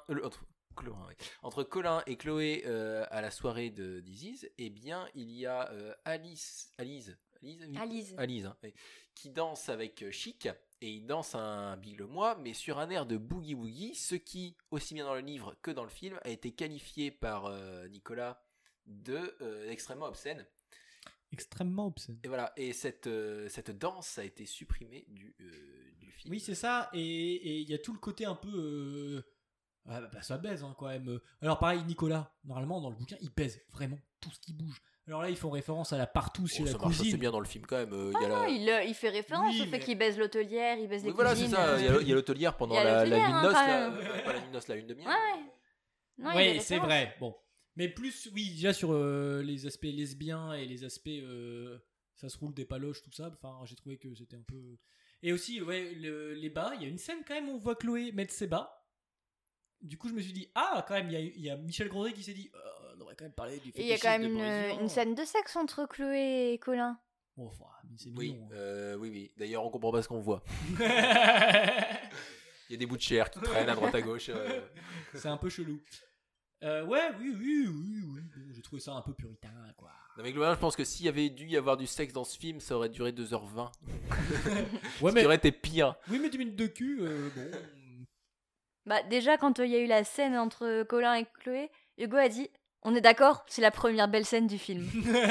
Colin et Chloé à la soirée de This Is, eh bien il y a Alice, hein, qui danse avec Chic. Et il danse un Big Le Moi, mais sur un air de Boogie Woogie, ce qui, aussi bien dans le livre que dans le film, a été qualifié par Nicolas d'extrêmement obscène. Extrêmement obscène. Et voilà, et cette danse a été supprimée du film. Oui, c'est ça, et il y a tout le côté un peu... ça baise hein, quand même. Alors pareil, Nicolas, normalement dans le bouquin, il baise vraiment tout ce qui bouge. Alors là, ils font référence à la partouze chez la cousine. Ça marche assez bien dans le film quand même. Il fait référence au fait qu'il baise l'hôtelière, il baise les voilà, cousines. Voilà, c'est ça. Il y a l'hôtelière pendant la nuit de noces. Pas la nuit de noces, la lune de miel. Ouais, c'est vrai. Bon. Mais plus, oui, déjà sur les aspects lesbiens et les aspects ça se roule des paloches, tout ça. Enfin, j'ai trouvé que c'était un peu... Et aussi, ouais, les bas, il y a une scène quand même où on voit Chloé mettre ses bas. Du coup, je me suis dit, quand même, il y a Michel Gondry qui s'est dit, on aurait quand même parlé du fétichisme. Et il y a quand même une scène de sexe entre Chloé et Colin. Bon, enfin, c'est oui, mignon. Oui. D'ailleurs, on comprend pas ce qu'on voit. Il y a des bouts de chair qui traînent à droite à gauche. C'est un peu chelou. Oui. Bon, j'ai trouvé ça un peu puritain, quoi. Non, mais globalement, je pense que s'il y avait dû y avoir du sexe dans ce film, ça aurait duré 2h20. Ouais, qui aurait été pire. Oui, mais 2 minutes de cul, bon... Bah déjà quand il y a eu la scène entre Colin et Chloé, Hugo a dit « On est d'accord, c'est la première belle scène du film. »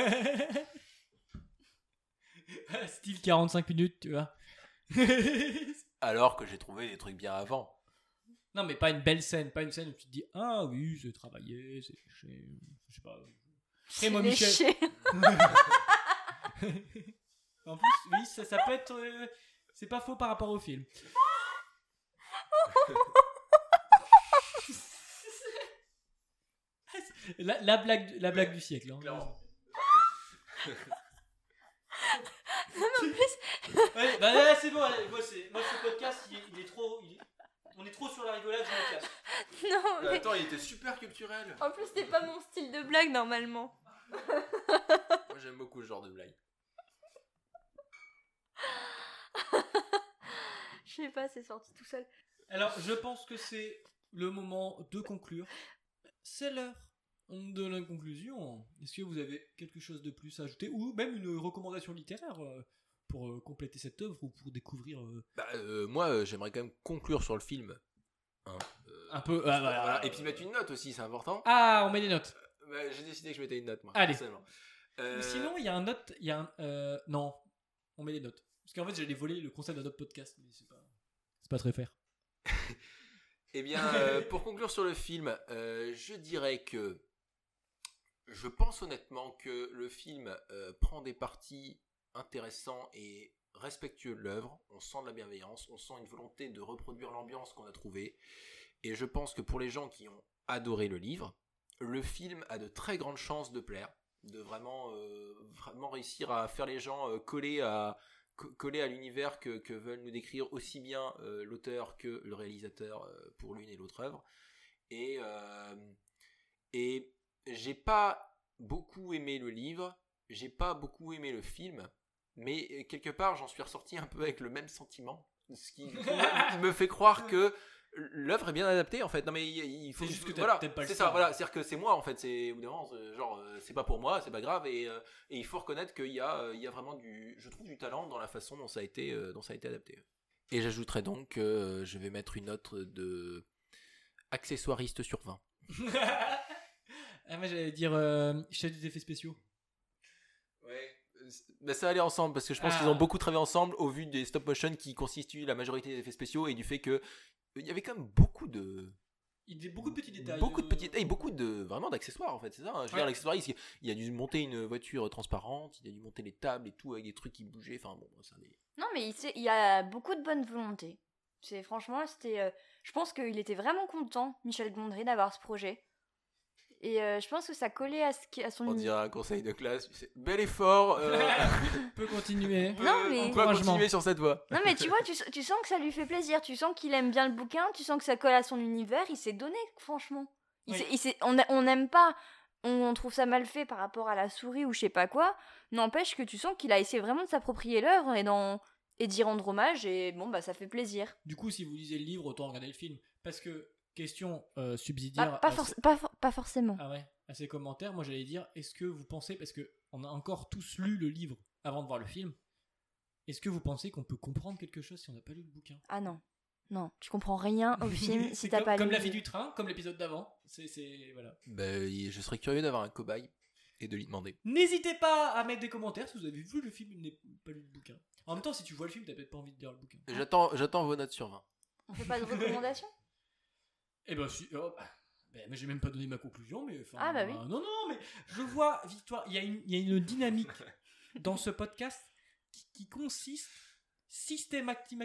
Style 45 minutes, tu vois. Alors que j'ai trouvé des trucs bien avant. Non mais pas une belle scène, pas une scène où tu te dis « Ah oui, c'est travaillé, c'est léché, je sais pas... » C'est moi, Michel. En plus, oui, ça peut être... c'est pas faux par rapport au film. La blague du siècle. Hein. Clairement. Non, mais en plus... Ouais, là, c'est bon, allez, moi ce podcast, il est trop... On est trop sur la rigolade, je me casse. Non, mais... Attends, il était super culturel. En plus, c'est pas mon style de blague, normalement. Moi, j'aime beaucoup ce genre de blague. Je sais pas, c'est sorti tout seul. Alors, je pense que c'est le moment de conclure. C'est l'heure de la conclusion. Est-ce que vous avez quelque chose de plus à ajouter ou même une recommandation littéraire pour compléter cette œuvre ou pour découvrir moi, j'aimerais quand même conclure sur le film. Hein, un peu. Voilà. Et puis mettre une note aussi, c'est important. Ah, on met des notes. J'ai décidé que je mettais une note, moi. Allez. Personnellement. Sinon, il y a un note. Il y a un. Non, on met des notes. Parce qu'en fait, j'allais voler le concept d'un autre podcast, mais c'est pas très fair. Eh bien, pour conclure sur le film, je dirais que je pense honnêtement que le film prend des partis intéressants et respectueux de l'œuvre, on sent de la bienveillance, on sent une volonté de reproduire l'ambiance qu'on a trouvée. Et je pense que pour les gens qui ont adoré le livre, le film a de très grandes chances de plaire, de vraiment réussir à faire les gens coller à l'univers que veulent nous décrire aussi bien l'auteur que le réalisateur pour l'une et l'autre œuvre. Et j'ai pas beaucoup aimé le livre, j'ai pas beaucoup aimé le film, mais quelque part j'en suis ressorti un peu avec le même sentiment, ce qui me fait croire que l'œuvre est bien adaptée en fait. Non mais il faut C'est juste que t'aimes pas le c'est style. ça, voilà, c'est-à-dire que c'est moi en fait, c'est genre c'est pas pour moi, c'est pas grave, et il faut reconnaître qu'il y a vraiment je trouve du talent dans la façon dont ça a été adapté. Et j'ajouterais donc que je vais mettre une note de accessoiriste sur 20. Ah, moi j'allais dire chef des effets spéciaux. Ouais. Ben, ça allait ensemble parce que je pense qu'ils ont beaucoup travaillé ensemble au vu des stop motion qui constituent la majorité des effets spéciaux et du fait que il y avait quand même beaucoup de petits détails. beaucoup de petits détails, beaucoup de vraiment d'accessoires en fait, c'est ça. Je veux dire, l'accessoiriste, il a dû monter une voiture transparente, il a dû monter les tables et tout avec des trucs qui bougeaient. Enfin bon, ça des... Non, mais il y a beaucoup de bonne volonté. Franchement, je pense qu'il était vraiment content, Michel Gondry, d'avoir ce projet. Et je pense que ça collait à son On univers. dirait un conseil de classe, tu sais, bel effort. Peut continuer. Non, mais- On doit continuer sur cette voie. Non, mais tu vois, tu sens que ça lui fait plaisir. Tu sens qu'il aime bien le bouquin. Tu sens que ça colle à son univers. Il s'est donné, franchement. On n'aime pas. On trouve ça mal fait par rapport à la souris ou je sais pas quoi. N'empêche que tu sens qu'il a essayé vraiment de s'approprier l'œuvre et d'y rendre hommage. Et bon, bah, ça fait plaisir. Du coup, si vous lisez le livre, autant regarder le film. Parce que, question subsidiaire. Pas forcément. Ah ouais, à ces commentaires, moi j'allais dire, est-ce que vous pensez, parce que on a encore tous lu le livre avant de voir le film, est-ce que vous pensez qu'on peut comprendre quelque chose si on n'a pas lu le bouquin? Ah non. Non, tu comprends rien au film si C'est t'as pas lu. comme le la fille livre. du train, comme l'épisode d'avant. Voilà. Ben, je serais curieux d'avoir un cobaye et de lui demander. N'hésitez pas à mettre des commentaires si vous avez vu le film et n'avez pas lu le bouquin. En même temps, si tu vois le film, t'as peut-être pas envie de lire le bouquin. J'attends vos notes sur 20. On fait pas de recommandations? Eh ben, si. Mais j'ai même pas donné ma conclusion, mais. Ah bah oui. Non, mais je vois, Victoire, il y a une dynamique dans ce podcast qui consiste systématiquement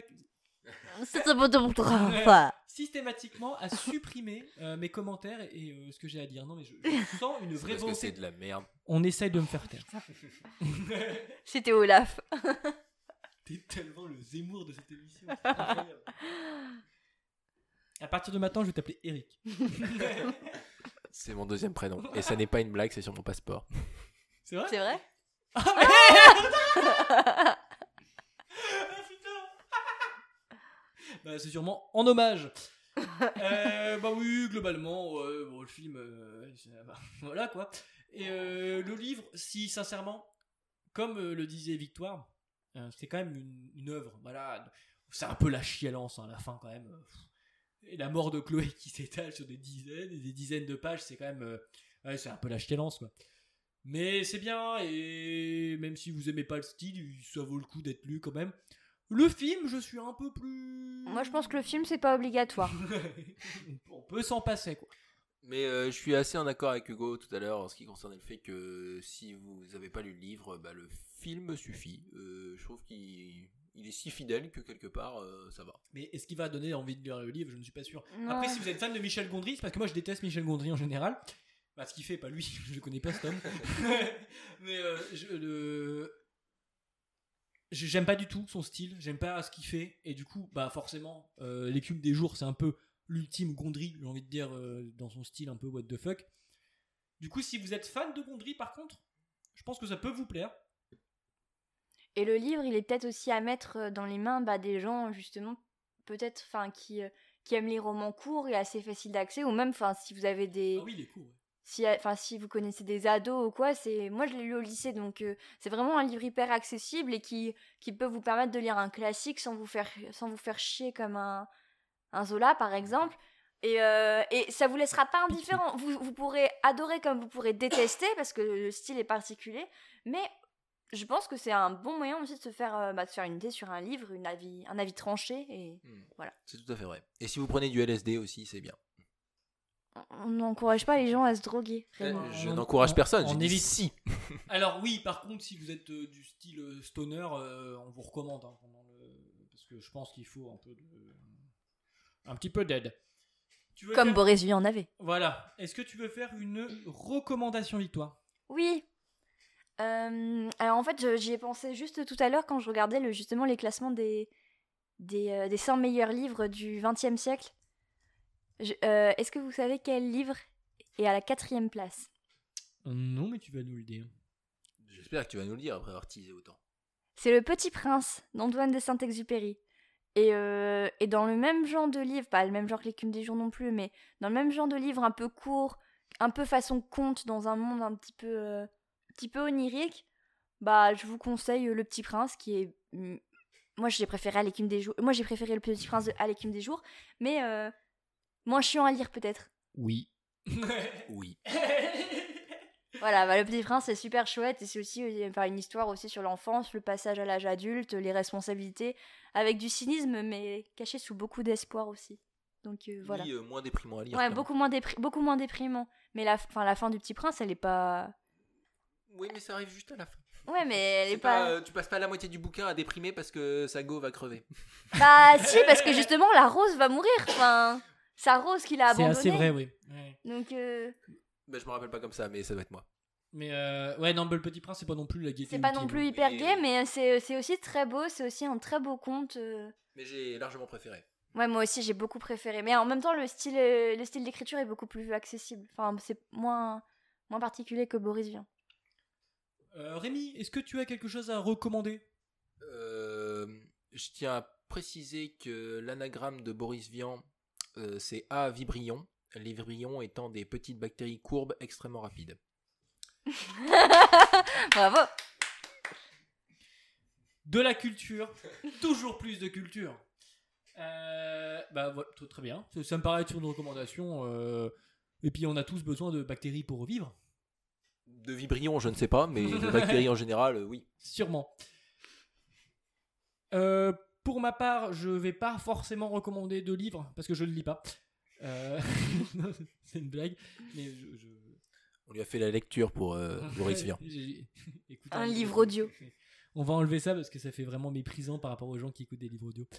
à supprimer mes commentaires et ce que j'ai à dire. Non, mais je sens une vraie Parce que volonté. c'est de la merde. On essaye de me faire taire. C'était Olaf. T'es tellement le Zemmour de cette émission. C'est incroyable. À partir de maintenant, je vais t'appeler Eric. C'est mon deuxième prénom. Et ça n'est pas une blague, c'est sur mon passeport. C'est vrai? Ah, merde. Bah, c'est sûrement en hommage. Bah oui, globalement, bon, le film, voilà quoi. Et le livre, si sincèrement, comme le disait Victoire, c'est quand même une œuvre. Voilà, c'est un peu la chialance à la fin quand même. Et la mort de Chloé qui s'étale sur des dizaines et des dizaines de pages, c'est quand même, ouais, c'est un peu la chialance quoi. Mais c'est bien, et même si vous aimez pas le style, ça vaut le coup d'être lu quand même. Le film, je suis un peu plus... Moi, je pense que le film, c'est pas obligatoire. On peut s'en passer, quoi. Mais je suis assez en accord avec Hugo tout à l'heure en ce qui concerne le fait que si vous n'avez pas lu le livre, bah, le film suffit. Je trouve qu'il est si fidèle que quelque part, ça va. Mais est-ce qu'il va donner envie de lire le livre? Je ne suis pas sûr. Non. Après, si vous êtes fan de Michel Gondry, c'est parce que moi, je déteste Michel Gondry en général. Bah, ce qu'il fait, pas lui, je le connais pas cet homme. Mais j'aime pas du tout son style, j'aime pas ce qu'il fait, et du coup, bah forcément, l'écume des jours, c'est un peu l'ultime Gondry, j'ai envie de dire, dans son style un peu what the fuck. Du coup, si vous êtes fan de Gondry, par contre, je pense que ça peut vous plaire. Et le livre, il est peut-être aussi à mettre dans les mains des gens, justement, peut-être, qui aiment les romans courts et assez faciles d'accès, ou même, si vous avez des... Ah oui, il est court. Ouais. Si vous connaissez des ados ou quoi, moi je l'ai lu au lycée, donc c'est vraiment un livre hyper accessible et qui peut vous permettre de lire un classique sans vous faire chier comme un Zola par exemple, et ça vous laissera pas indifférent. Vous pourrez adorer comme vous pourrez détester parce que le style est particulier, mais je pense que c'est un bon moyen aussi de se faire une idée sur un livre, un avis tranché, et voilà. C'est tout à fait vrai. Et si vous prenez du LSD aussi, c'est bien. On n'encourage pas les gens à se droguer. vraiment. Je n'encourage personne, on j'ai dit évite. si. Alors oui, par contre, si vous êtes du style stoner, on vous recommande hein, parce que je pense qu'il faut un petit peu d'aide. Tu veux Comme faire- Boris Vian en avait. Voilà. Est-ce que tu veux faire une recommandation, Victoire? Oui. Alors en fait, j'y ai pensé juste tout à l'heure quand je regardais justement les classements des 100 meilleurs livres du XXe siècle. Est-ce que vous savez quel livre est à la 4e place? Non, mais tu vas nous le dire. J'espère que tu vas nous le dire après avoir teasé autant. C'est Le Petit Prince d'Antoine de Saint-Exupéry. Et dans le même genre de livre, pas le même genre que L'écume des jours non plus, mais dans le même genre de livre un peu court, un peu façon conte dans un monde un petit peu onirique, bah je vous conseille Le Petit Prince qui est moi j'ai préféré à L'écume des jours. Moi j'ai préféré Le Petit Prince à L'écume des jours, mais moins chiant à lire peut-être. Oui. Oui. Voilà, bah, Le Petit Prince c'est super chouette et c'est aussi une histoire aussi sur l'enfance, le passage à l'âge adulte, les responsabilités, avec du cynisme mais caché sous beaucoup d'espoir aussi. Donc voilà. Oui, moins déprimant à lire. Ouais, quand beaucoup moins déprimant. Mais la fin du Petit Prince, elle est pas. même. Oui, mais ça arrive juste à la fin. Ouais, mais elle C'est est pas. tu passes pas la moitié du bouquin à déprimer parce que sa go va crever. Bah si, parce que justement la rose va mourir. Enfin, sa rose qu'il a C'est abandonnée. assez vrai, oui. Ouais. Donc Bah, je me rappelle pas comme ça, mais ça doit être moi. Mais ouais, non, mais Le Petit Prince, c'est pas non plus la gaieté c'est pas ultime, non plus hein. hyper Mais- gai, mais c'est aussi très beau. C'est aussi un très beau conte. Mais j'ai largement préféré. Ouais, moi aussi j'ai beaucoup préféré. Mais en même temps, le style d'écriture est beaucoup plus accessible. Enfin, c'est moins particulier que Boris Vian. Rémi, est-ce que tu as quelque chose à recommander? Je tiens à préciser que l'anagramme de Boris Vian, c'est A vibrion. Les vibrions étant des petites bactéries courbes extrêmement rapides. Bravo. De la culture, toujours plus de culture. Bah voilà, très bien. Ça me paraît être une recommandation. Et puis on a tous besoin de bactéries pour vivre, De vibrions, je ne sais pas, mais de bactéries en général, oui. sûrement. Pour ma part, je vais pas forcément recommander de livres parce que je ne lis pas. Non, c'est une blague, mais On lui a fait la lecture pour Boris Vian. Écoutez, Un livre audio. On va enlever ça parce que ça fait vraiment méprisant par rapport aux gens qui écoutent des livres audio.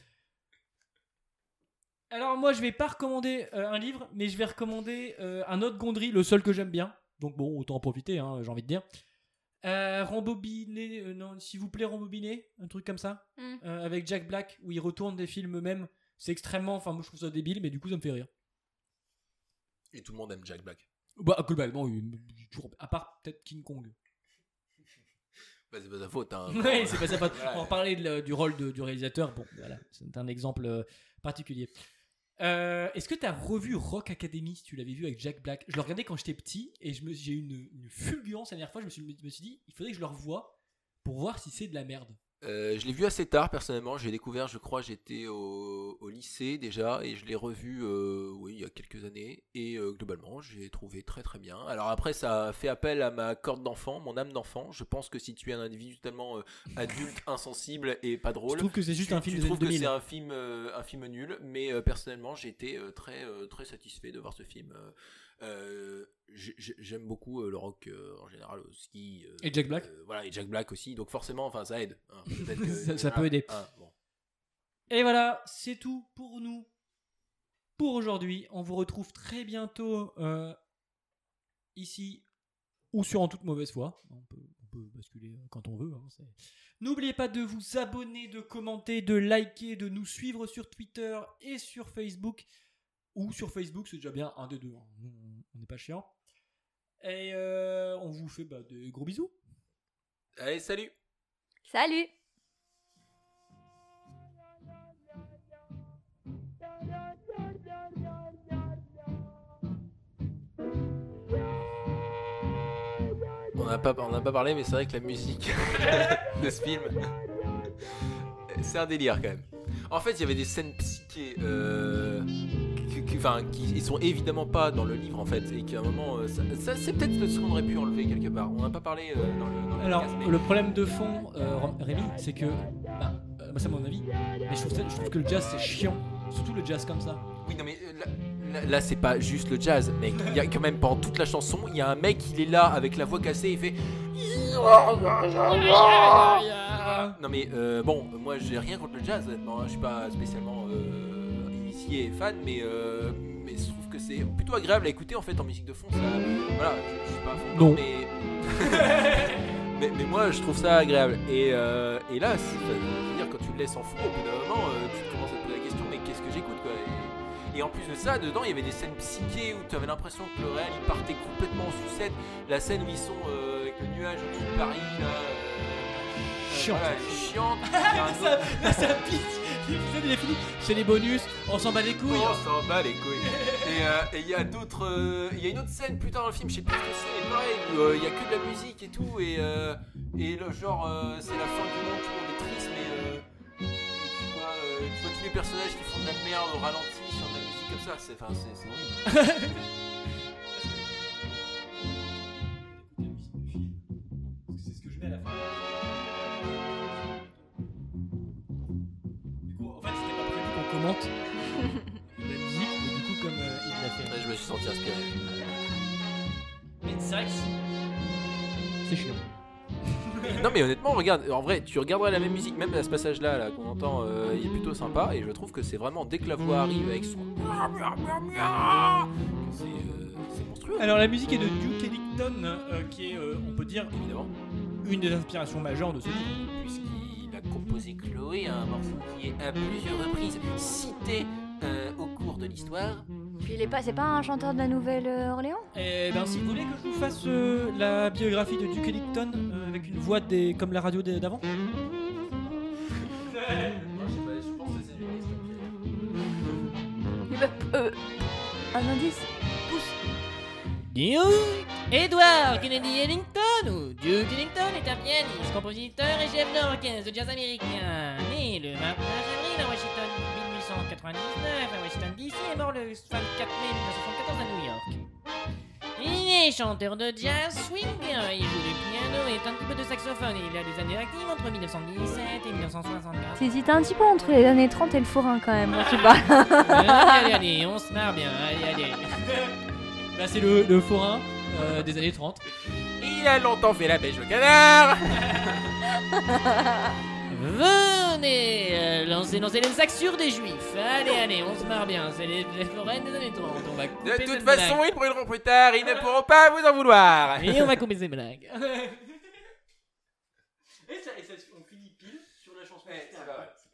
Alors moi je vais pas recommander un livre, mais je vais recommander un autre Gondry, le seul que j'aime bien. Donc bon, autant en profiter, hein, j'ai envie de dire. Rembobiner, non, s'il vous plaît, rembobiner, un truc comme ça, avec Jack Black, où il retourne des films eux-mêmes. C'est extrêmement, enfin moi je trouve ça débile, mais du coup ça me fait rire. Et tout le monde aime Jack Black. Bah globalement, oui, à part peut-être King Kong. Bah, c'est pas sa faute. Hein, Ouais, c'est pas ça. Voilà. On va parler du rôle du réalisateur. Bon, voilà, c'est un exemple particulier. Est-ce que tu as revu Rock Academy, si tu l'avais vu avec Jack Black? Je le regardais quand j'étais petit et j'ai eu une fulgurance la dernière fois. Je me suis dit, il faudrait que je le revoie pour voir si c'est de la merde. Je l'ai vu assez tard personnellement, j'ai découvert, je crois, j'étais au lycée déjà et je l'ai revu oui, il y a quelques années et globalement j'ai trouvé très très bien. Alors après ça fait appel à ma corde d'enfant, mon âme d'enfant. Je pense que si tu es un individu tellement adulte, insensible et pas drôle, Je trouve que c'est juste un film tu des années trouves que 2000. c'est un film nul, mais personnellement j'ai été très très satisfait de voir ce film. J'aime beaucoup le rock en général, ski Et Jack Black. voilà, et Jack Black aussi, donc forcément enfin ça aide hein. Peut-être que, Ça peut aider. bon. Et voilà, c'est tout pour nous pour aujourd'hui. On vous retrouve très bientôt ici ou sur En toute mauvaise foi. On peut basculer quand on veut. Hein, n'oubliez pas de vous abonner, de commenter, de liker, de nous suivre sur Twitter et sur Facebook. Ou sur Facebook, c'est déjà bien, un des deux. Hein. Nous, on n'est pas chiant. Et on vous fait des gros bisous. Allez, salut. Salut. On n'a pas parlé, mais c'est vrai que la musique de ce film, c'est un délire quand même. En fait, il y avait des scènes psychées qui sont évidemment pas dans le livre en fait, et qu'à un moment, ça c'est peut-être ce qu'on aurait pu enlever quelque part. On n'a pas parlé dans le Alors, podcast, mais- le problème de fond, Rémi, c'est que, c'est mon avis, mais je trouve que le jazz c'est chiant, surtout le jazz comme ça. Oui, non mais là c'est pas juste le jazz, mec. Il y a quand même pendant toute la chanson, il y a un mec, il est là avec la voix cassée, il fait. Non mais bon, moi j'ai rien contre le jazz, honnêtement. Je suis pas spécialement initié et fan, mais je trouve que c'est plutôt agréable à écouter en fait en musique de fond. Ça, voilà, je suis pas à fond, Non. mais moi je trouve ça agréable. Et là, je veux dire, quand tu le laisses en fond, au bout d'un moment, tu commences à te poser la question, mais qu'est-ce que j'écoute quoi. Et en plus de ça, dedans, il y avait des scènes psychées où tu avais l'impression que le réel il partait complètement en sucette. La scène où ils sont avec le nuage au-dessus de Paris, là. Chiante. Voilà, chiante. Là, ça pique. L'épisode il est fini. C'est les bonus. On s'en bat les couilles. On s'en bat les couilles. Et il y a d'autres. Il y a une autre scène plus tard dans le film, je sais plus ce que c'est, mais pareil, où il y a que de la musique et tout. Et le genre, c'est la fin du monde, tout le monde est triste, mais. Tu vois tous les personnages qui font de la merde au ralenti sur de la musique comme ça, c'est horrible. C'est ce que je mets à la fin. Du coup, en fait, c'était pas prévu qu'on commente la musique, mais du coup, comme il l'a fait. Ouais, je me suis senti inspiré. Mais c'est vrai que c'est chiant. Non mais honnêtement, regarde, en vrai, tu regarderais la même musique, même à ce passage-là là, qu'on entend, il est plutôt sympa, et je trouve que c'est vraiment, dès que la voix arrive avec son... c'est monstrueux. Alors, la musique est de Duke Ellington, qui est, on peut dire, Évidemment. une des inspirations majeures de ce livre. Puisqu'il a composé Chloé, un morceau qui est à plusieurs reprises cité au cours de l'histoire. Puis c'est pas un chanteur de la Nouvelle-Orléans? Eh ben, si vous voulez que je vous fasse la biographie de Duke Ellington avec une voix comme la radio d'avant. Je pense que c'est Un indice? Pousse. Duke Edward Kennedy Ellington ou Duke Ellington est un pianiste, compositeur et chef d'orchestre de jazz américain, né le 29 avril à Washington 1899 à Washington DC et mort le 24 mai 1974 à New York. Il est chanteur de jazz swing, il joue du piano et un petit peu de saxophone et il a des années actives entre 1917 et 1964. T'hésites un petit peu entre les années 30 et le forain quand même, tu parles. Allez, on se marre bien, allez. Là, c'est le forain des années 30. Il a longtemps fait la pêche au canard. Venez lancer les sacs sur des juifs. Allez, on se marre bien. C'est les foraines des années 30. On va couper De toute cette façon, blague. ils brûleront plus tard, ils ne pourront pas vous en vouloir. Et on va couper ces blagues. Et ça, on finit pile sur la chanson. Ouais, c'est vrai.